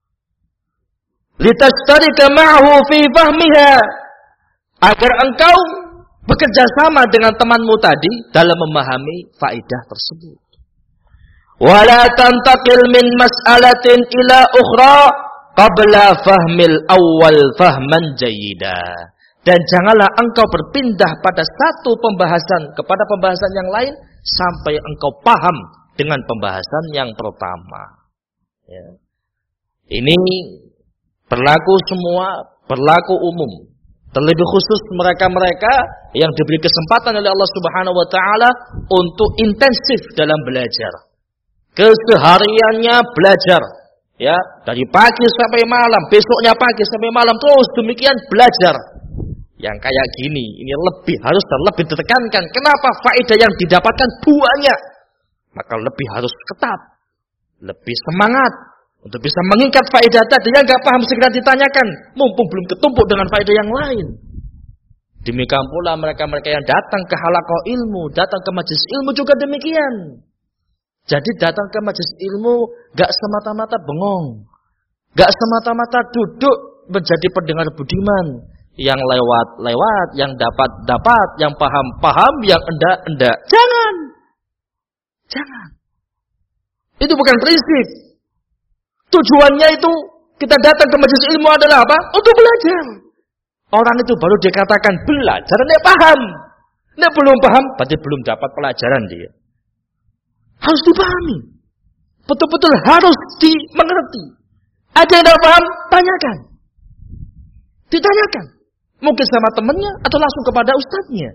Litastarika ma'hu fi fahmiha, agar engkau bekerja sama dengan temanmu tadi dalam memahami faedah tersebut. Wala tantaqil min mas'alatin ila ukhra qabla fahmil awal fahman jayyida. Dan janganlah engkau berpindah pada satu pembahasan kepada pembahasan yang lain sampai engkau paham dengan pembahasan yang pertama. Ya. Ini berlaku semua, berlaku umum. Terlebih khusus mereka-mereka yang diberi kesempatan oleh Allah Subhanahu wa taala untuk intensif dalam belajar. Kesehariannya belajar, ya, dari pagi sampai malam, besoknya pagi sampai malam terus demikian belajar. Yang kayak gini, ini lebih harus dan lebih ditekankan. Kenapa? Faedah yang didapatkan banyak. Maka lebih harus ketat, lebih semangat untuk bisa mengikat faedah tadi. Yang nggak paham segera ditanyakan, mumpung belum ketumpuk dengan faedah yang lain. Demikian pula mereka-mereka yang datang ke halaqah ilmu, datang ke majelis ilmu juga demikian. Jadi datang ke majelis ilmu nggak semata-mata bengong, nggak semata-mata duduk menjadi pendengar budiman. Yang lewat-lewat, yang dapat-dapat, yang paham-paham, yang endak-endak. Jangan. Jangan. Itu bukan prinsip. Tujuannya itu kita datang ke majelis ilmu adalah apa? Untuk belajar. Orang itu baru dikatakan belajar, dia paham. Dia belum paham, berarti belum dapat pelajaran dia. Harus dipahami. Betul-betul harus dimengerti. Ada yang tidak paham, tanyakan. Ditanyakan. Mungkin sama temannya atau langsung kepada ustadznya.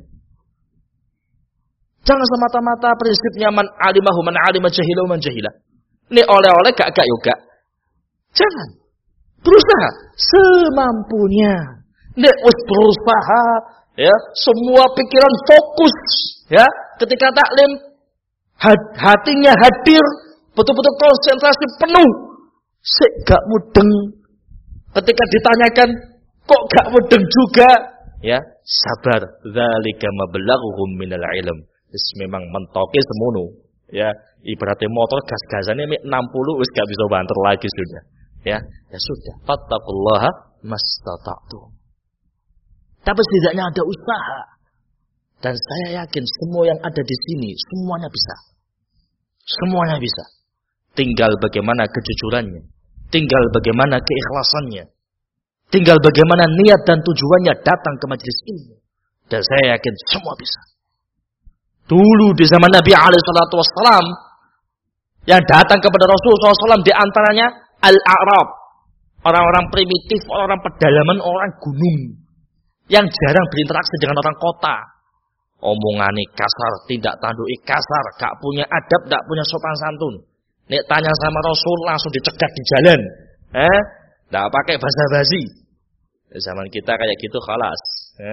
Jangan semata-mata prinsipnya man alimahu man alima jahilahu man jahilah. Ini oleh-oleh gak-gak juga. Jangan. Berusaha semampunya. Nek us berusaha, ya, semua pikiran fokus, ya, ketika taklim hatinya hadir, betul-betul konsentrasi penuh. Sik gak mudeng ketika ditanyakan kok gak mudeng juga, ya, sabar. Dzalika mablaghuhum minal ilm. Wis memang mentoke semono, ya. Ibaratnya motor gas-gasannya enam puluh wis gak bisa banter lagi sudah. Ya, ya sudah. Fattaqullaha mastata'tum. Tapi setidaknya ada usaha. Dan saya yakin semua yang ada di sini semuanya bisa. Semuanya bisa. Tinggal bagaimana kejujurannya, tinggal bagaimana keikhlasannya. Tinggal bagaimana niat dan tujuannya datang ke majelis ilmu. Dan saya yakin semua bisa. Dulu di zaman Nabi alaihi salatu wassalam, yang datang kepada Rasulullah shallallahu alaihi wasallam di antaranya Al-A'rab. Orang-orang primitif, orang-orang pedalaman, orang gunung. Yang jarang berinteraksi dengan orang kota. Omongane kasar, tindak tanduk kasar, gak punya adab, gak punya sopan santun. Nek tanya sama Rasul langsung dicegat di jalan. Eh? Nggak pakai basa-basi. Zaman kita kayak gitu khalas. Ya.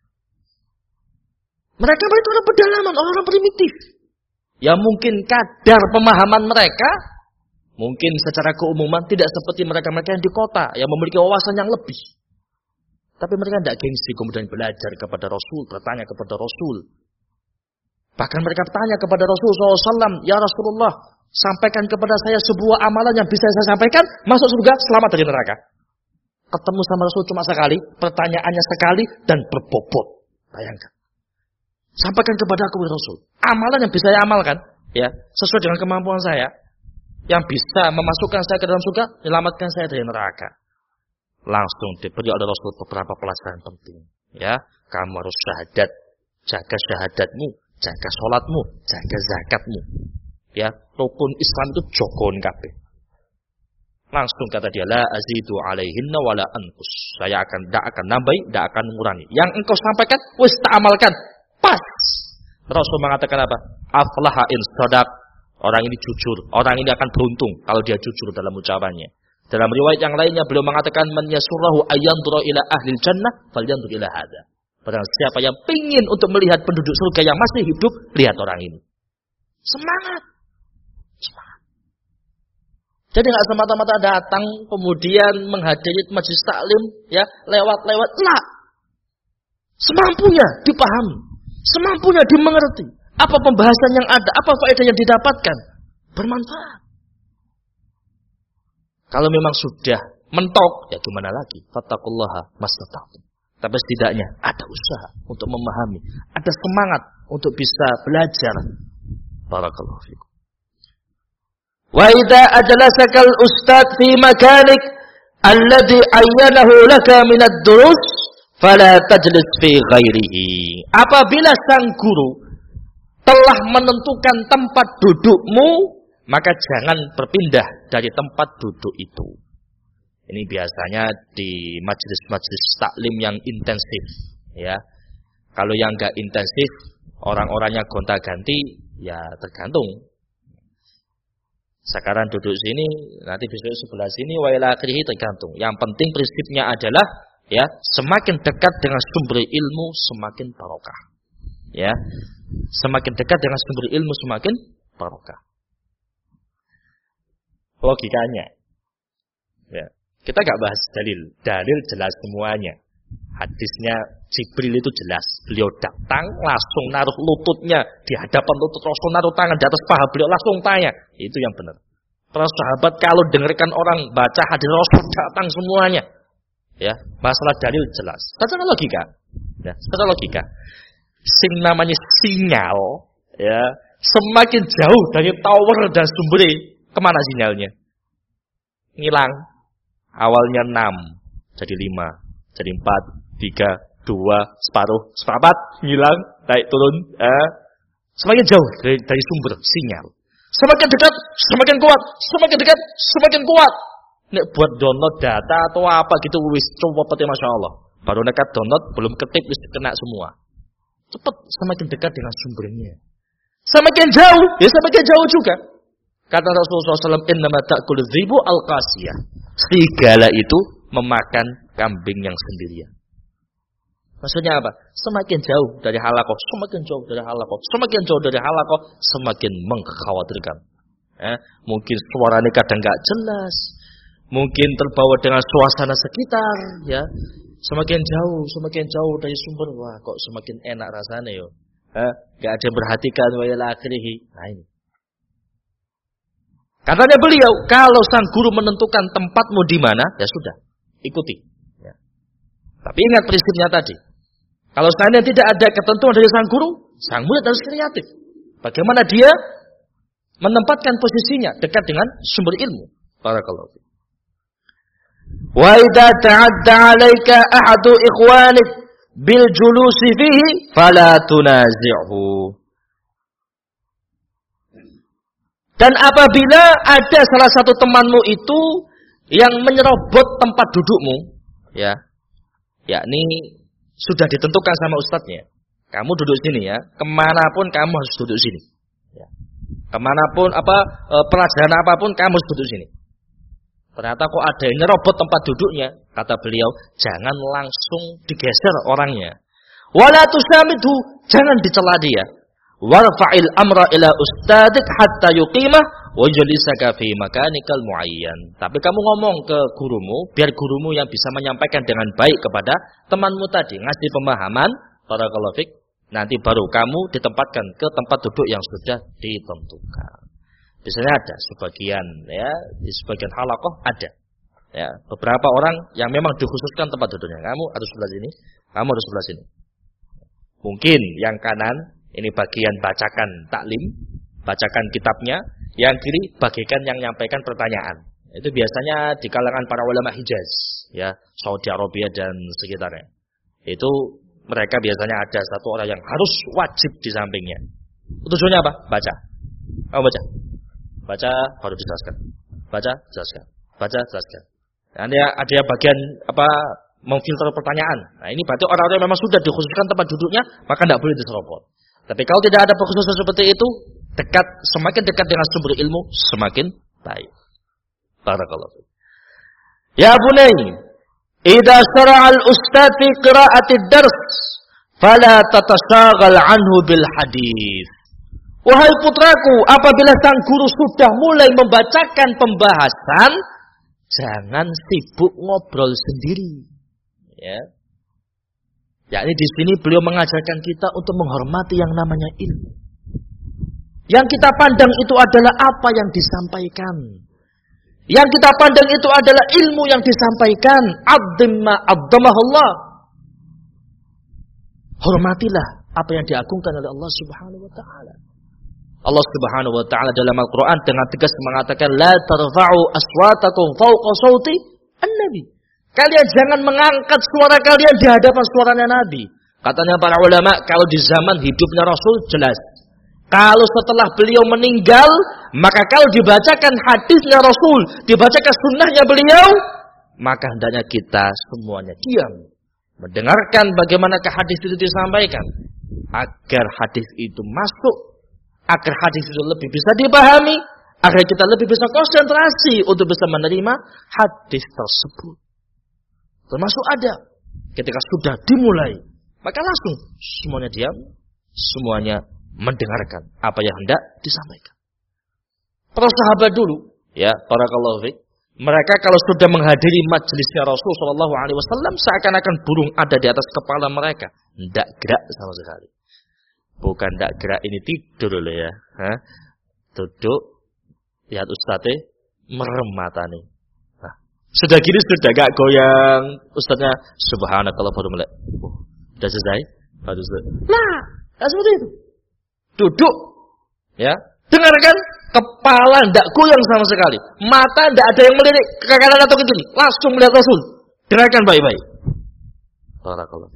Mereka itu orang pedalaman, orang primitif. Ya mungkin kadar pemahaman mereka, mungkin secara keumuman tidak seperti mereka-mereka yang di kota, yang memiliki wawasan yang lebih. Tapi mereka tidak gengsi kemudian belajar kepada Rasul, bertanya kepada Rasul. Bahkan mereka bertanya kepada Rasul shallallahu alaihi wasallam, ya Rasulullah, sampaikan kepada saya sebuah amalan yang bisa saya sampaikan, masuk surga, selamat dari neraka. Ketemu sama Rasul cuma sekali, pertanyaannya sekali, dan berbobot. Bayangkan. Sampaikan kepada aku, Rasul. Amalan yang bisa saya amalkan, ya, sesuai dengan kemampuan saya, yang bisa memasukkan saya ke dalam surga, menyelamatkan saya dari neraka. Langsung diberi oleh Rasul beberapa pelajaran penting. Ya, kamu harus syahadat, jaga syahadatmu, jaga sholatmu, jaga zakatmu. Ya, rukun Islam itu jogon kabeh. Langsung kata dia, la azidu alaihinna wala anqus. Saya akan tidak akan nambahi, tidak akan mengurangi. Yang engkau sampaikan, wis tak amalkan. Pas. Rasul mengatakan apa? Aflaha in shadaq. Orang ini jujur. Orang ini akan beruntung kalau dia jujur dalam ucapannya. Dalam riwayat yang lainnya beliau mengatakan man yasurrahu ayyandura ila ahlil jannah falyandur ila hadza. Barang siapa yang ingin untuk melihat penduduk surga yang masih hidup, lihat orang ini. Semangat. Semangat. Jadi enggak semata-mata datang kemudian menghadiri majelis taklim ya, lewat-lewat lah. Semampunya dipahami, semampunya dimengerti. Apa pembahasan yang ada, apa faedah yang didapatkan, bermanfaat. Kalau memang sudah mentok, ya gimana lagi? Fattaqullaha mastata'tum. Tapi setidaknya ada usaha untuk memahami, ada semangat untuk bisa belajar. Barakallahu fikum. Wa idza ajlasaka al-ustad fi makanik alladhi ayyanahu laka min ad-durus fala tajlis fi ghairihi. Apabila sang guru telah menentukan tempat dudukmu, maka jangan berpindah dari tempat duduk itu. Ini biasanya di majelis-majelis taklim yang intensif, ya. Kalau yang enggak intensif, orang-orangnya gonta-ganti, ya tergantung. Sekarang duduk sini, nanti besok sebelah sini, wa ila akhirih, tergantung. Yang penting prinsipnya adalah, ya, semakin dekat dengan sumber ilmu, semakin barokah. Ya, semakin dekat dengan sumber ilmu, semakin barokah. Logikanya, ya. Kita gak bahas dalil. Dalil jelas semuanya. Hadisnya Jibril itu jelas. Beliau datang langsung naruh lututnya di hadapan lutut Rasul, naruh tangan di atas paha beliau, langsung tanya. Itu yang benar. Para sahabat kalau dengarkan orang baca hadis Rasul datang semuanya. Ya, masalah dalil jelas. Secara logika, ya, secara logika, sing namanya sinyal, ya, semakin jauh dari tower dan sumber, kemana sinyalnya? Ngilang. Awalnya enam, jadi lima, jadi empat, tiga, dua, separuh, seperempat, hilang, naik turun. Eh. Semakin jauh dari, dari sumber sinyal. Semakin dekat, semakin kuat, semakin dekat, semakin kuat. Nek buat download data atau apa gitu, wis coba peti masya Allah. Baru nekat download, belum ketik, wis kena semua. Cepat, semakin dekat dengan sumbernya. Semakin jauh, ya semakin jauh juga. Kata Rasulullah shallallahu alaihi wasallam, innama ta'kulu dhibu al-qasiyah. Serigala itu memakan kambing yang sendirian. Maksudnya apa? Semakin jauh dari halakoh, semakin jauh dari halakoh, semakin jauh dari halakoh, semakin mengkhawatirkan. Eh, mungkin suaranya kadang nggak jelas, mungkin terbawa dengan suasana sekitar, ya. Semakin jauh, semakin jauh dari sumber, wah kok semakin enak rasanya yo. Eh, nggak ada yang perhatikan wa ila akhirih. Nah ini. Katanya beliau, kalau sang guru menentukan tempatmu di mana, ya sudah, ikuti. Ya. Tapi ingat prinsipnya tadi. Kalau seandainya tidak ada ketentuan dari sang guru, sang murid harus kreatif. Bagaimana dia menempatkan posisinya dekat dengan sumber ilmu. Barakallahu fiik. Wa idza ta'adda 'alaika ahadu ikhwanik bil julusi fihi fala tunazi'hu. Dan apabila ada salah satu temanmu itu yang menyerobot tempat dudukmu, ya, yakni sudah ditentukan sama ustadznya, kamu duduk sini ya, kemanapun kamu harus duduk sini, ya. Kemanapun apa e, pelajaran apapun kamu harus duduk sini. Ternyata kok ada yang nyerobot tempat duduknya, kata beliau, jangan langsung digeser orangnya. Wala tusamidhu, jangan dicela dia. Warfa'il amra ila ustadik hatta yuqimah wa jalisaka fi makanikal muayyan. Tapi kamu ngomong ke gurumu, biar gurumu yang bisa menyampaikan dengan baik kepada temanmu tadi, ngasih pemahaman, barakallahu fik. Nanti baru kamu ditempatkan ke tempat duduk yang sudah ditentukan. Di sana ada sebagian, ya, di sebagian halakoh ada. Ya, beberapa orang yang memang dikhususkan tempat duduknya. Kamu harus sebelah sini, kamu harus sebelah sini. Mungkin yang kanan ini bagian bacakan taklim, bacakan kitabnya. Yang kiri bagikan yang menyampaikan pertanyaan. Itu biasanya di kalangan para ulama Hijaz, ya, Saudi Arabia dan sekitarnya. Itu mereka biasanya ada satu orang yang harus wajib di sampingnya. Tujuannya apa? Baca. Kamu baca. Baca baru dijelaskan. Baca, jelaskan. Baca, jelaskan. Nanti ada yang bagian apa memfilter pertanyaan. Nah ini berarti orang-orang yang memang sudah dikhususkan tempat duduknya, maka tidak boleh diserobot. Tapi kalau tidak ada pengkhususan seperti itu, dekat semakin dekat dengan sumber ilmu, semakin baik. Barakallahu. Ya bunai, idza syara'a al-ustadz fi qira'ati ad-dars, fala tatashaghal anhu bil hadits. Wahai putraku, apabila sang guru sudah mulai membacakan pembahasan, jangan sibuk ngobrol sendiri. Ya. Yakni di sini beliau mengajarkan kita untuk menghormati yang namanya ilmu. Yang kita pandang itu adalah apa yang disampaikan. Yang kita pandang itu adalah ilmu yang disampaikan. Azzimma azzamahullah. Hormatilah apa yang diagungkan oleh Allah Subhanahu wa taala. Allah Subhanahu wa taala dalam Al-Qur'an dengan tegas mengatakan la tarfa'u aswatakum fawqa sauti an-nabi. Kalian jangan mengangkat suara kalian di hadapan suaranya Nabi. Katanya para ulama, kalau di zaman hidupnya Rasul jelas. Kalau setelah beliau meninggal, maka kalau dibacakan hadisnya Rasul, dibacakan sunnahnya beliau, maka hendaknya kita semuanya diam, mendengarkan bagaimanakah hadis itu disampaikan, agar hadis itu masuk, agar hadis itu lebih bisa dipahami, agar kita lebih bisa konsentrasi untuk bisa menerima hadis tersebut. Termasuk ada ketika sudah dimulai, maka langsung semuanya diam, semuanya mendengarkan apa yang hendak disampaikan. Para sahabat dulu, ya, barakallahu fiik, mereka kalau sudah menghadiri majelisnya Rasul sallallahu alaihi wasallam seakan-akan burung ada di atas kepala mereka, tidak gerak sama sekali. Bukan tidak gerak ini tidur loh ya, Hah? Duduk, lihat ustadz merem mata nih. Nah, sudah gini sudah gak goyang, ustadznya subhanakallah baru mulai. Oh, sudah selesai? Baru selesai. Nah, nah seperti itu. Duduk, ya, dengarkan, kepala tidak goyang sama sekali, mata tidak ada yang melirik ke kanan atau ke kiri, langsung melihat Rasul. Dengarkan baik-baik. Barakallah.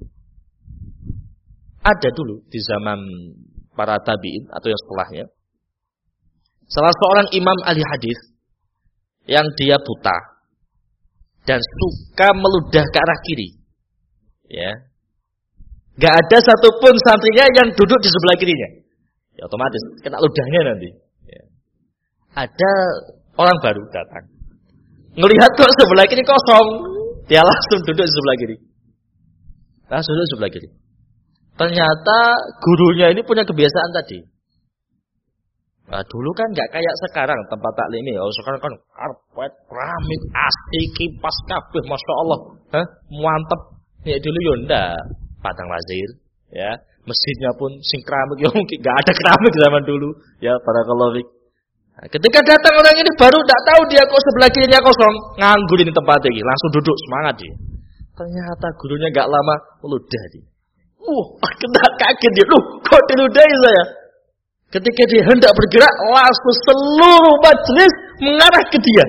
Ada dulu di zaman para tabi'in atau yang setelahnya, salah seorang imam ahli hadis yang dia buta dan suka meludah ke arah kiri, ya, nggak ada satupun santrinya yang duduk di sebelah kirinya. Ya otomatis kena ludahnya nanti. Ya. Ada orang baru datang, ngelihat kok sebelah kiri kosong, dia langsung duduk di sebelah kiri. Langsung duduk di sebelah kiri. Ternyata gurunya ini punya kebiasaan tadi. Nah, dulu kan nggak kayak sekarang tempat taklim ini. Oh, sekarang kan karpet, keramik, asli, kipas kabeh, masya Allah, Hah? Mantep. Ya dulu yonda, padang pasir, ya. Masjidnya pun sing keramik, ya mungkin nggak ada keramik zaman dulu, ya barakallahu fiik. Nah, ketika datang orang ini baru tidak tahu dia kok sebelah kirinya kosong, nganggur ini tempat ini, langsung duduk semangat dia. Ternyata gurunya nggak lama meludah dia. Uh, kena kaget dia, loh kok diludahi saya? Ketika dia hendak bergerak, langsung seluruh majelis mengarah ke dia.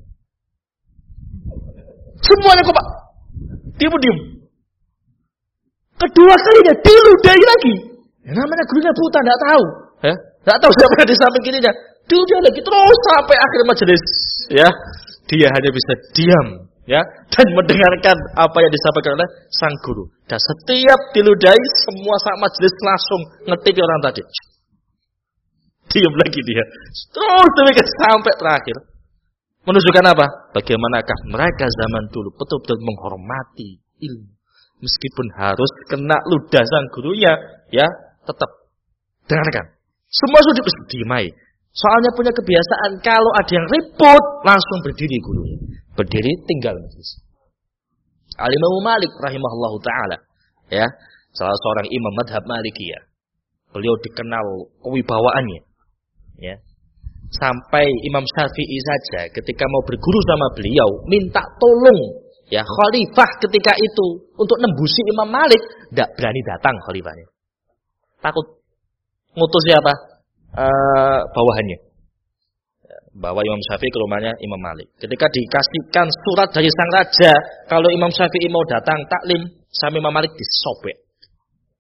Semuanya kok pak, dia pun diam. Kedua kalinya diludahi lagi. Ya, namanya gurunya buta, tidak tahu, ya, tidak tahu siapa yang di samping kirinya. Diludahi lagi terus sampai akhir majelis. Ya, dia hanya bisa diam, ya, dan mendengarkan apa yang disampaikan oleh sang guru. Dan setiap diludahi, semua saat majelis langsung ngetik orang tadi. Diam lagi dia. Terus demikian sampai terakhir. Menunjukkan apa? Bagaimanakah mereka zaman dulu betul-betul menghormati ilmu. Meskipun harus kena ludah sang gurunya, ya, tetap dengarkan. Semua sudah dimai. Soalnya punya kebiasaan kalau ada yang ribut langsung berdiri gurunya. Berdiri tinggal majelis. Al-Imam Malik rahimahullahu taala, ya, salah seorang imam madhab Malikiyah. Beliau dikenal kewibawaannya, ya. Sampai Imam Syafi'i saja ketika mau berguru sama beliau minta tolong, ya, khalifah ketika itu untuk nembusi Imam Malik, tidak berani datang khalifahnya. Takut ngutus siapa? E, bawahannya. Bawa Imam Syafi'i ke rumahnya Imam Malik. Ketika dikasihkan surat dari sang raja, kalau Imam Syafi'i mau datang taklim sama Imam Malik, disobek.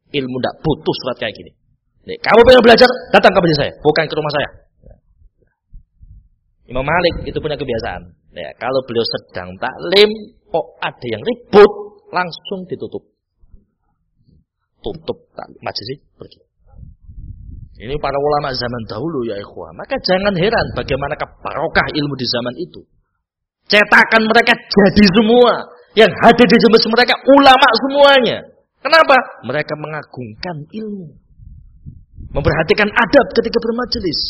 Ilmu tidak butuh surat kayak gini. Nih, kamu pengen belajar, datang ke masjid saya, bukan ke rumah saya. Imam Malik itu punya kebiasaan. Ya, kalau beliau sedang taklim, kok ada yang ribut, langsung ditutup. Tutup majelis, pergi. Ini para ulama zaman dahulu ya ikhwah. Maka jangan heran bagaimana barokah ilmu di zaman itu. Cetakan mereka jadi semua. Yang hadir di zaman mereka ulama semuanya. Kenapa? Mereka mengagungkan ilmu. Memperhatikan adab ketika bermajelis.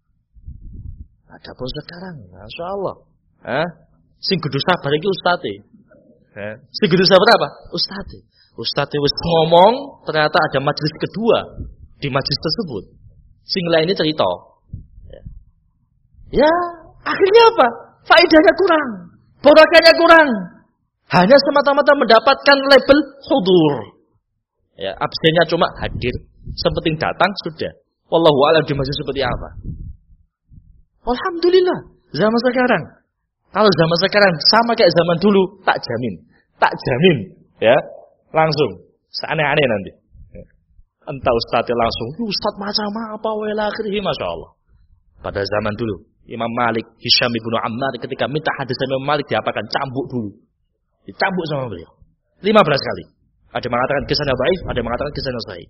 Ada pun sekarang, Masya Allah. Hah? Sing kudu sabar iki ustadz. Hah? Sing kudu sabar apa? Ustadz. Ustadz wis ngomong, ternyata ada majelis kedua di majelis tersebut. Sing lainnya cerita. Ya, ya akhirnya apa? Faedahnya kurang, barokahnya kurang. Hanya semata-mata mendapatkan label hudur. Ya, absennya cuma hadir. Sepenting datang sudah. Wallahu a'lam di masjid seperti apa. Alhamdulillah, zaman sekarang. Kalau zaman sekarang sama kayak zaman dulu, tak jamin. Tak jamin, ya. Langsung, seaneh-aneh nanti. Entah ustadznya langsung, ustadz macam apa, wala akhirih, Masya Allah. Pada zaman dulu, Imam Malik, Hisham ibnu Ammar, ketika minta hadis Imam Malik, diapakan? Cambuk dulu. Dicambuk sama beliau. lima belas kali. Ada yang mengatakan kisahnya baik, ada yang mengatakan kisahnya sahih.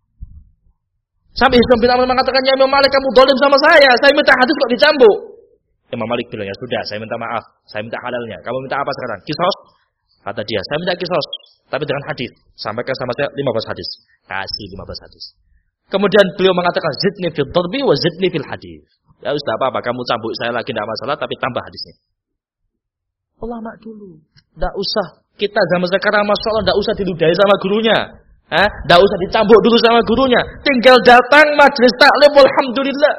Sampai Hisham bin Ammar mengatakan, ya Imam Malik, kamu dolim sama saya, saya minta hadis kok dicambuk. Imam Malik bilang, ya sudah, saya minta maaf, saya minta halalnya. Kamu minta apa sekarang? Kisos? Kata dia, saya minta kisos, tapi dengan hadis. Sampaikan sama saya lima belas hadis. Kasih lima belas hadis. Kemudian beliau mengatakan, zidni fil darbi wa zidni fil hadis. Ya sudah apa-apa, kamu cambuk saya lagi tidak masalah, tapi tambah hadisnya. Ulama dulu, tidak usah. Kita zaman sekarang, Masya Allah, tidak usah diludahi sama gurunya. Tidak usah dicambuk dulu sama gurunya. Tinggal datang majelis taklim, alhamdulillah.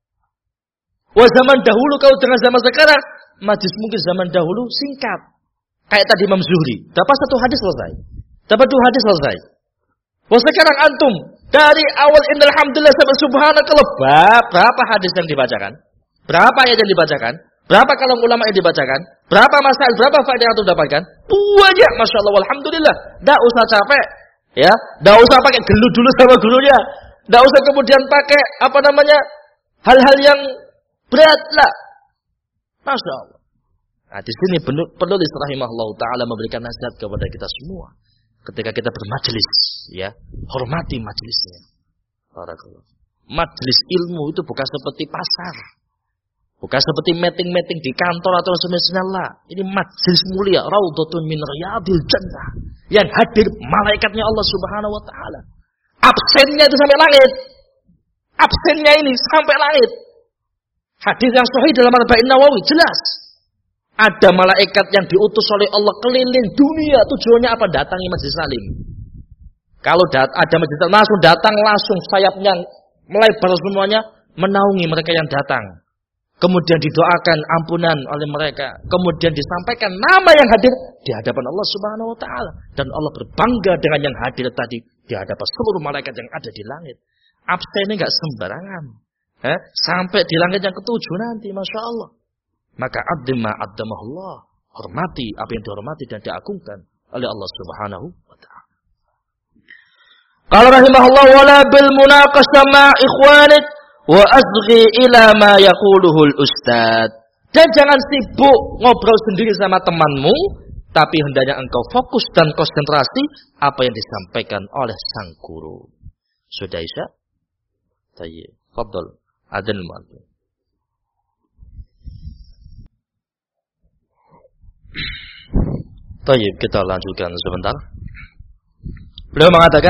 Wah zaman dahulu, kalau dengan zaman sekarang, majelis mungkin zaman dahulu singkat. Kayak tadi Imam Zuhri, dapat satu hadis selesai. Dapat dua hadis selesai. Wah sekarang antum, dari awal innal hamdulillah sampai subhanakallah, berapa hadis yang dibacakan? Berapa ayat yang dibacakan? Berapa kalam ulama yang dibacakan? Berapa masalah, berapa faedah yang antum dapatkan? Banyak, Masya Allah, alhamdulillah. Tidak usah capek, ya. Tidak usah pakai gelut dulu sama gurunya. Tidak usah kemudian pakai, apa namanya, hal-hal yang berat lah. Masya Allah. Nah, di sini penulis rahimahullah ta'ala memberikan nasihat kepada kita semua. Ketika kita bermajelis, ya, hormati majelisnya. Barakallah. Majelis ilmu itu bukan seperti pasar. Bukan seperti meeting-meeting di kantor atau semisal. Ini majelis mulia, raudhatun min riyadil jannah. Yang hadir malaikatnya Allah Subhanahu wa taala. Absennya itu sampai langit. Absennya ini sampai langit. Hadis yang sahih dalam Arba'in Nawawi jelas. Ada malaikat yang diutus oleh Allah keliling dunia. Tujuannya apa? Datangi majelis salim. Kalau dat ada majelis salim, langsung datang, langsung sayapnya melebar semuanya, menaungi mereka yang datang. Kemudian didoakan ampunan oleh mereka. Kemudian disampaikan nama yang hadir di hadapan Allah Subhanahu wa taala. Dan Allah berbangga dengan yang hadir tadi di hadapan seluruh malaikat yang ada di langit. Absennya enggak sembarangan. Eh? Sampai di langit yang ketujuh nanti, Masya Allah. Maka addima addamahullah, hormati apa yang dihormati dan diagungkan oleh Allah Subhanahu wa taala. Qala rahimahullah wala bil munaqasha ma ikhwanik wa asghi ila ma yaquluhu al ustad. Dan jangan sibuk ngobrol sendiri sama temanmu, tapi hendaknya engkau fokus dan konsentrasi apa yang disampaikan oleh sang guru. Sudah Isya? Tayyib. Fadhal. Adzan muadzin. Tayyib, kita lanjutkan sebentar. Beliau mengatakan,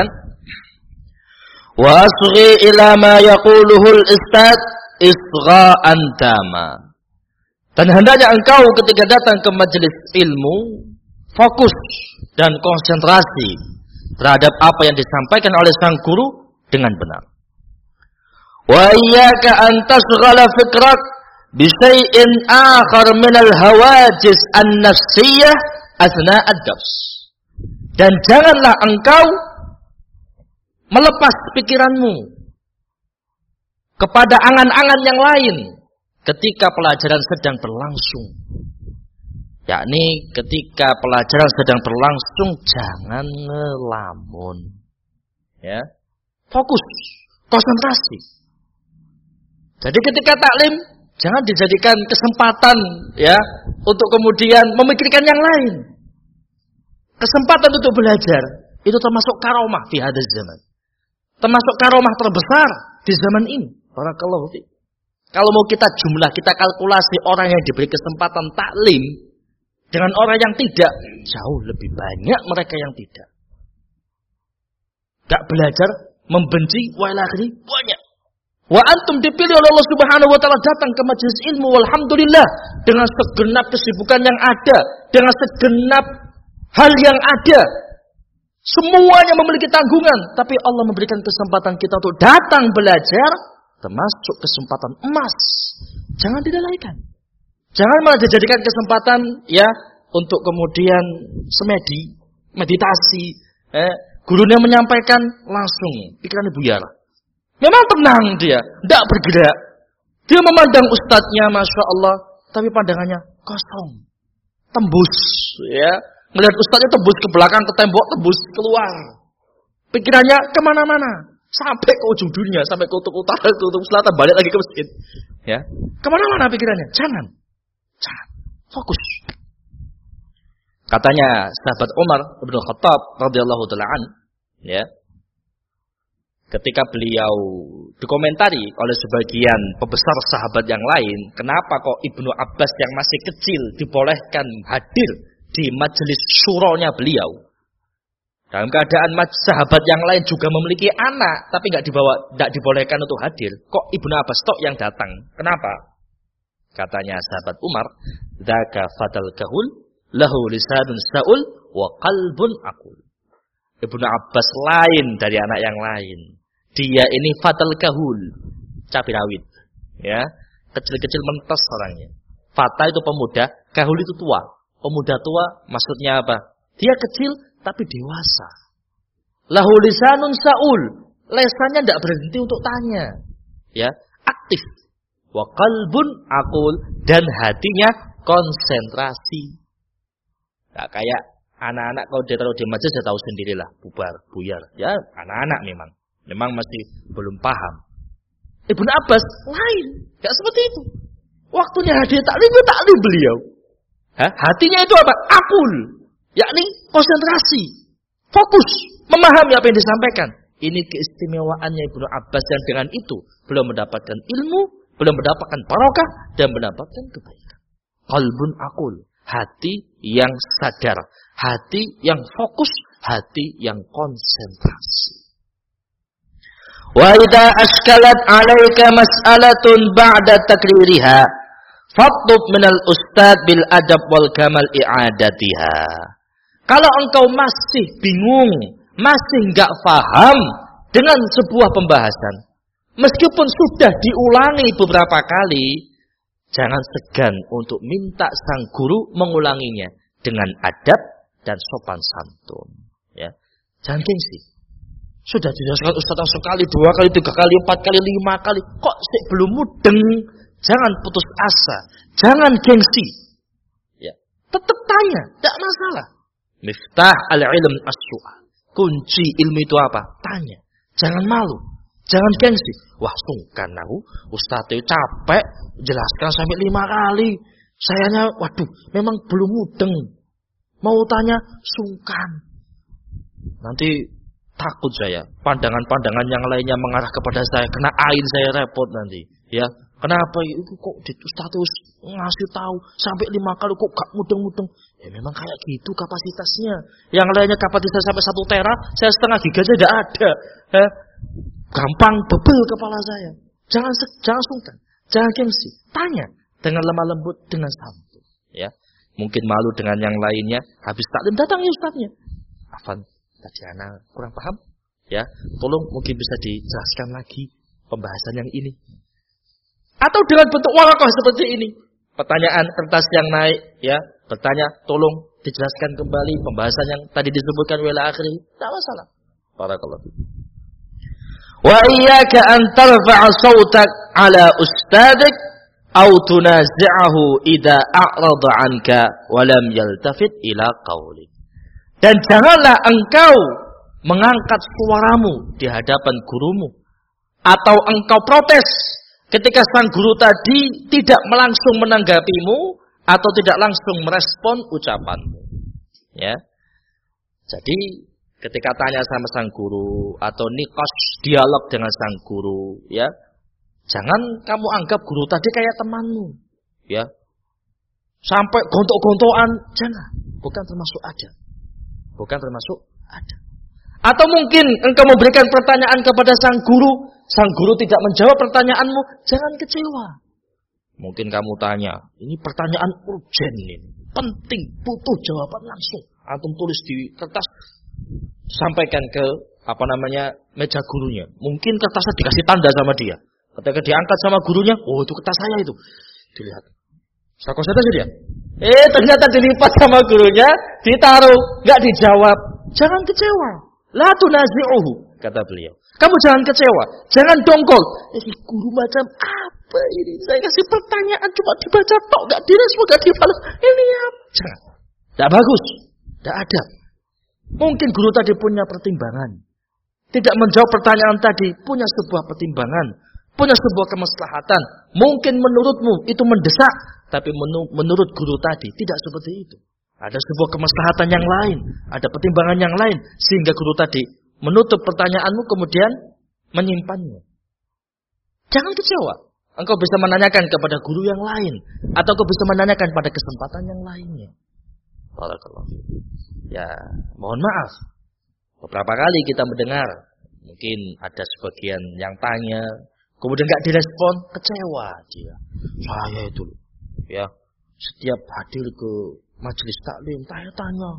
wa asghi ila ma yaquluhu al-ustad isgha'an tama. Dan hendaknya engkau ketika datang ke majelis ilmu fokus dan konsentrasi terhadap apa yang disampaikan oleh sang guru dengan benar. Wa iyyaka an tasghala fikrak bi syai'in akhar min al-hawajis an-nafsiyah asna ad-dars. Dan janganlah engkau melepas pikiranmu kepada angan-angan yang lain ketika pelajaran sedang berlangsung. Yakni ketika pelajaran sedang berlangsung jangan ngelamun. Ya. Fokus, konsentrasi. Jadi ketika taklim jangan dijadikan kesempatan ya untuk kemudian memikirkan yang lain. Kesempatan untuk belajar itu termasuk karomah fi hadzal zaman. Termasuk karomah terbesar di zaman ini. Barakallahu fi. Kalau mau kita jumlah, kita kalkulasi orang yang diberi kesempatan taklim dengan orang yang tidak, jauh lebih banyak mereka yang tidak. Gak belajar, membenci, wa ila akhirih, banyak. Wa antum dipilih oleh Allah Subhanahu wa taala datang ke majelis ilmu, walhamdulillah, dengan segenap kesibukan yang ada, dengan segenap hal yang ada. Semuanya memiliki tanggungan, tapi Allah memberikan kesempatan kita untuk datang belajar, termasuk kesempatan emas. Jangan dilalaikan. Jangan malah dijadikan kesempatan ya untuk kemudian semedi, meditasi. Eh, gurunya menyampaikan langsung pikirannya buyar. Memang tenang dia, tidak bergerak. Dia memandang ustadznya, masya Allah, tapi pandangannya kosong, tembus. Ya, melihat ustadznya tembus ke belakang, ke tembok, tembus keluar. Pikirannya kemana-mana. Sampai ke ujung dunia, sampai ke kutub utara, ke kutub selatan, balik lagi ke masjid. Ya, kemana-mana pikirannya. Jangan, jangan, fokus. Katanya sahabat Umar bin Khattab radhiyallahu taala an, ya, ketika beliau dikomentari oleh sebagian pembesar sahabat yang lain, kenapa kok Ibnu Abbas yang masih kecil dibolehkan hadir di majelis syuranya beliau? Dalam keadaan sahabat yang lain juga memiliki anak, tapi nggak dibawa, nggak dibolehkan untuk hadir. Kok Ibnu Abbas tok yang datang? Kenapa? Katanya sahabat Umar, "Dzaka fadal kahul, lahu lisanun saul, wa qalbun aqul." Ibnu Abbas lain dari anak yang lain. Dia ini fatal kahul, cabai rawit, ya, kecil-kecil mentas orangnya. Fata itu pemuda, kahul itu tua. Pemuda tua maksudnya apa? Dia kecil tapi dewasa. Lahu lisanun saul, lesannya tidak berhenti untuk tanya, ya, aktif. Wa qalbun aqul, dan hatinya konsentrasi. Nah, kayak anak-anak kalau dia taruh di majelis, dia tahu sendirilah, bubar, buyar. Ya, anak-anak memang, memang masih belum paham. Ibnu Abbas lain, nggak seperti itu. Waktunya hadir taklim, taklim beliau. Hah? Hatinya itu apa? Akul, yakni konsentrasi, fokus, memahami apa yang disampaikan. Ini keistimewaannya Ibnu Abbas, dan dengan itu beliau mendapatkan ilmu, beliau mendapatkan barokah, dan mendapatkan kebaikan. Qalbun akul, hati yang sadar, hati yang fokus, hati yang konsentrasi. Wa idza askalat 'alaika mas'alatun ba'da takririha fatlub minal ustad bil adab wal kamal i'adatiha. Kalau engkau masih bingung, masih enggak paham dengan sebuah pembahasan, meskipun sudah diulangi beberapa kali, jangan segan untuk minta sang guru mengulanginya dengan adab dan sopan santun. Ya, jangan gengsi. Sudah dijelaskan ustaz sekali, dua kali, tiga kali, empat kali, lima kali, kok sih belum mudeng? Jangan putus asa, jangan gengsi. Ya, tetap tanya, tidak masalah. Miftah al-ilm as-su'al. Kunci ilmu itu apa? Tanya. Jangan malu, jangan gengsi. Wah, sungkan aku, ustaz itu capek jelaskan sampai lima kali. Sayanya, waduh, memang belum mudeng. Mau tanya, sungkan. Nanti takut saya, pandangan-pandangan yang lainnya mengarah kepada saya, kena ain saya repot nanti. Ya, kenapa itu kok ustaz ngasih tahu sampai lima kali kok gak mudeng-mudeng? Ya memang kayak gitu kapasitasnya. Yang lainnya kapasitas sampai satu tera, saya setengah giga aja tidak ada. Eh, gampang bebel kepala saya. Jangan jangan sungkan, jangan gengsi. Tanya dengan lemah lembut, dengan santun. Ya, mungkin malu dengan yang lainnya. Habis taklim datang ya ustaznya. Afan, tadi anak kurang paham. Ya, tolong mungkin bisa dijelaskan lagi pembahasan yang ini. Atau dengan bentuk warakah seperti ini. Pertanyaan kertas yang naik, ya, bertanya, tolong dijelaskan kembali pembahasan yang tadi disebutkan wala akhiri. Tidak masalah. Barakallahu fiik. Wa iyyaka an tarfa'a sautak 'ala ustadik aw tunazi'ahu idza a'rada 'anka wa lam yaltafit ila qawlik. Dan janganlah engkau mengangkat suaramu di hadapan gurumu, atau engkau protes ketika sang guru tadi tidak langsung menanggapimu atau tidak langsung merespon ucapanmu. Ya. Jadi ketika tanya sama sang guru atau nikos dialog dengan sang guru, ya, jangan kamu anggap guru tadi kayak temanmu, ya. Sampai gontok-gontokan, jangan. Bukan termasuk ada. Bukan termasuk ada. Atau mungkin engkau memberikan pertanyaan kepada sang guru, sang guru tidak menjawab pertanyaanmu, jangan kecewa. Mungkin kamu tanya, ini pertanyaan urgen ini, penting, butuh jawaban langsung. Antum tulis di kertas, sampaikan ke apa namanya meja gurunya. Mungkin kertasnya dikasih tanda sama dia. Ketika diangkat sama gurunya, oh itu kertas saya itu. Dilihat. Saya konsentrasi dia. Eh ternyata dilipat sama gurunya, ditaruh, nggak dijawab. Jangan kecewa. La tunazi'uhu, kata beliau. Kamu jangan kecewa, jangan dongkol. Ini guru macam apa ini? Saya kasih pertanyaan cuma dibaca tok, nggak direspon, nggak dibalas. Ini apa? Jangan. Tidak bagus. Tidak ada. Mungkin guru tadi punya pertimbangan. Tidak menjawab pertanyaan tadi, punya sebuah pertimbangan, punya sebuah kemaslahatan. Mungkin menurutmu itu mendesak, tapi menurut guru tadi tidak seperti itu. Ada sebuah kemaslahatan yang lain, ada pertimbangan yang lain, sehingga guru tadi menutup pertanyaanmu kemudian menyimpannya. Jangan kecewa. Engkau bisa menanyakan kepada guru yang lain, atau engkau bisa menanyakan pada kesempatan yang lainnya. Barakallahu. Ya, mohon maaf. Beberapa kali kita mendengar, mungkin ada sebagian yang tanya, kemudian nggak direspon, kecewa dia. Saya itu, ya, setiap hadir ke majelis taklim, tanya-tanya,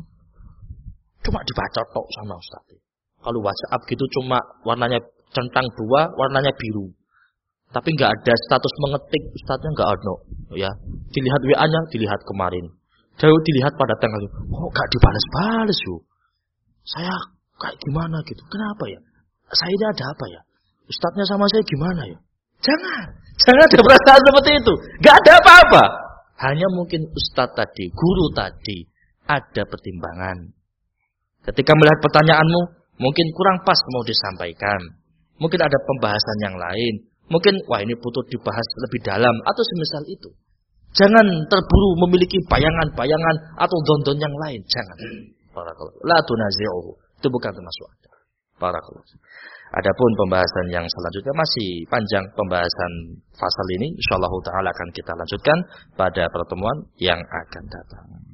cuma dibaca tok sama Ustaz. Kalau WhatsApp gitu cuma warnanya centang dua, warnanya biru, tapi nggak ada status mengetik, Ustaznya nggak ada, ya. Dilihat W A-nya, dilihat kemarin. Jauh dilihat pada tanggal itu, kok gak dibales-bales yuk? Saya kayak gimana gitu? Kenapa ya? Saya ini ada apa ya? Ustadznya sama saya gimana ya? Jangan, jangan ada perasaan seperti itu. Gak ada apa-apa. Hanya mungkin ustadz tadi, guru tadi, ada pertimbangan. Ketika melihat pertanyaanmu, mungkin kurang pas mau disampaikan. Mungkin ada pembahasan yang lain. Mungkin, wah ini butuh dibahas lebih dalam, atau semisal itu. Jangan terburu memiliki bayangan-bayangan atau dondon yang lain. Jangan. Barakallahu. La tunazi'uhu. Itu bukan termasuk ada. Barakallahu. Adapun pembahasan yang selanjutnya masih panjang pembahasan fasal ini. Insyaallah ta'ala akan kita lanjutkan pada pertemuan yang akan datang.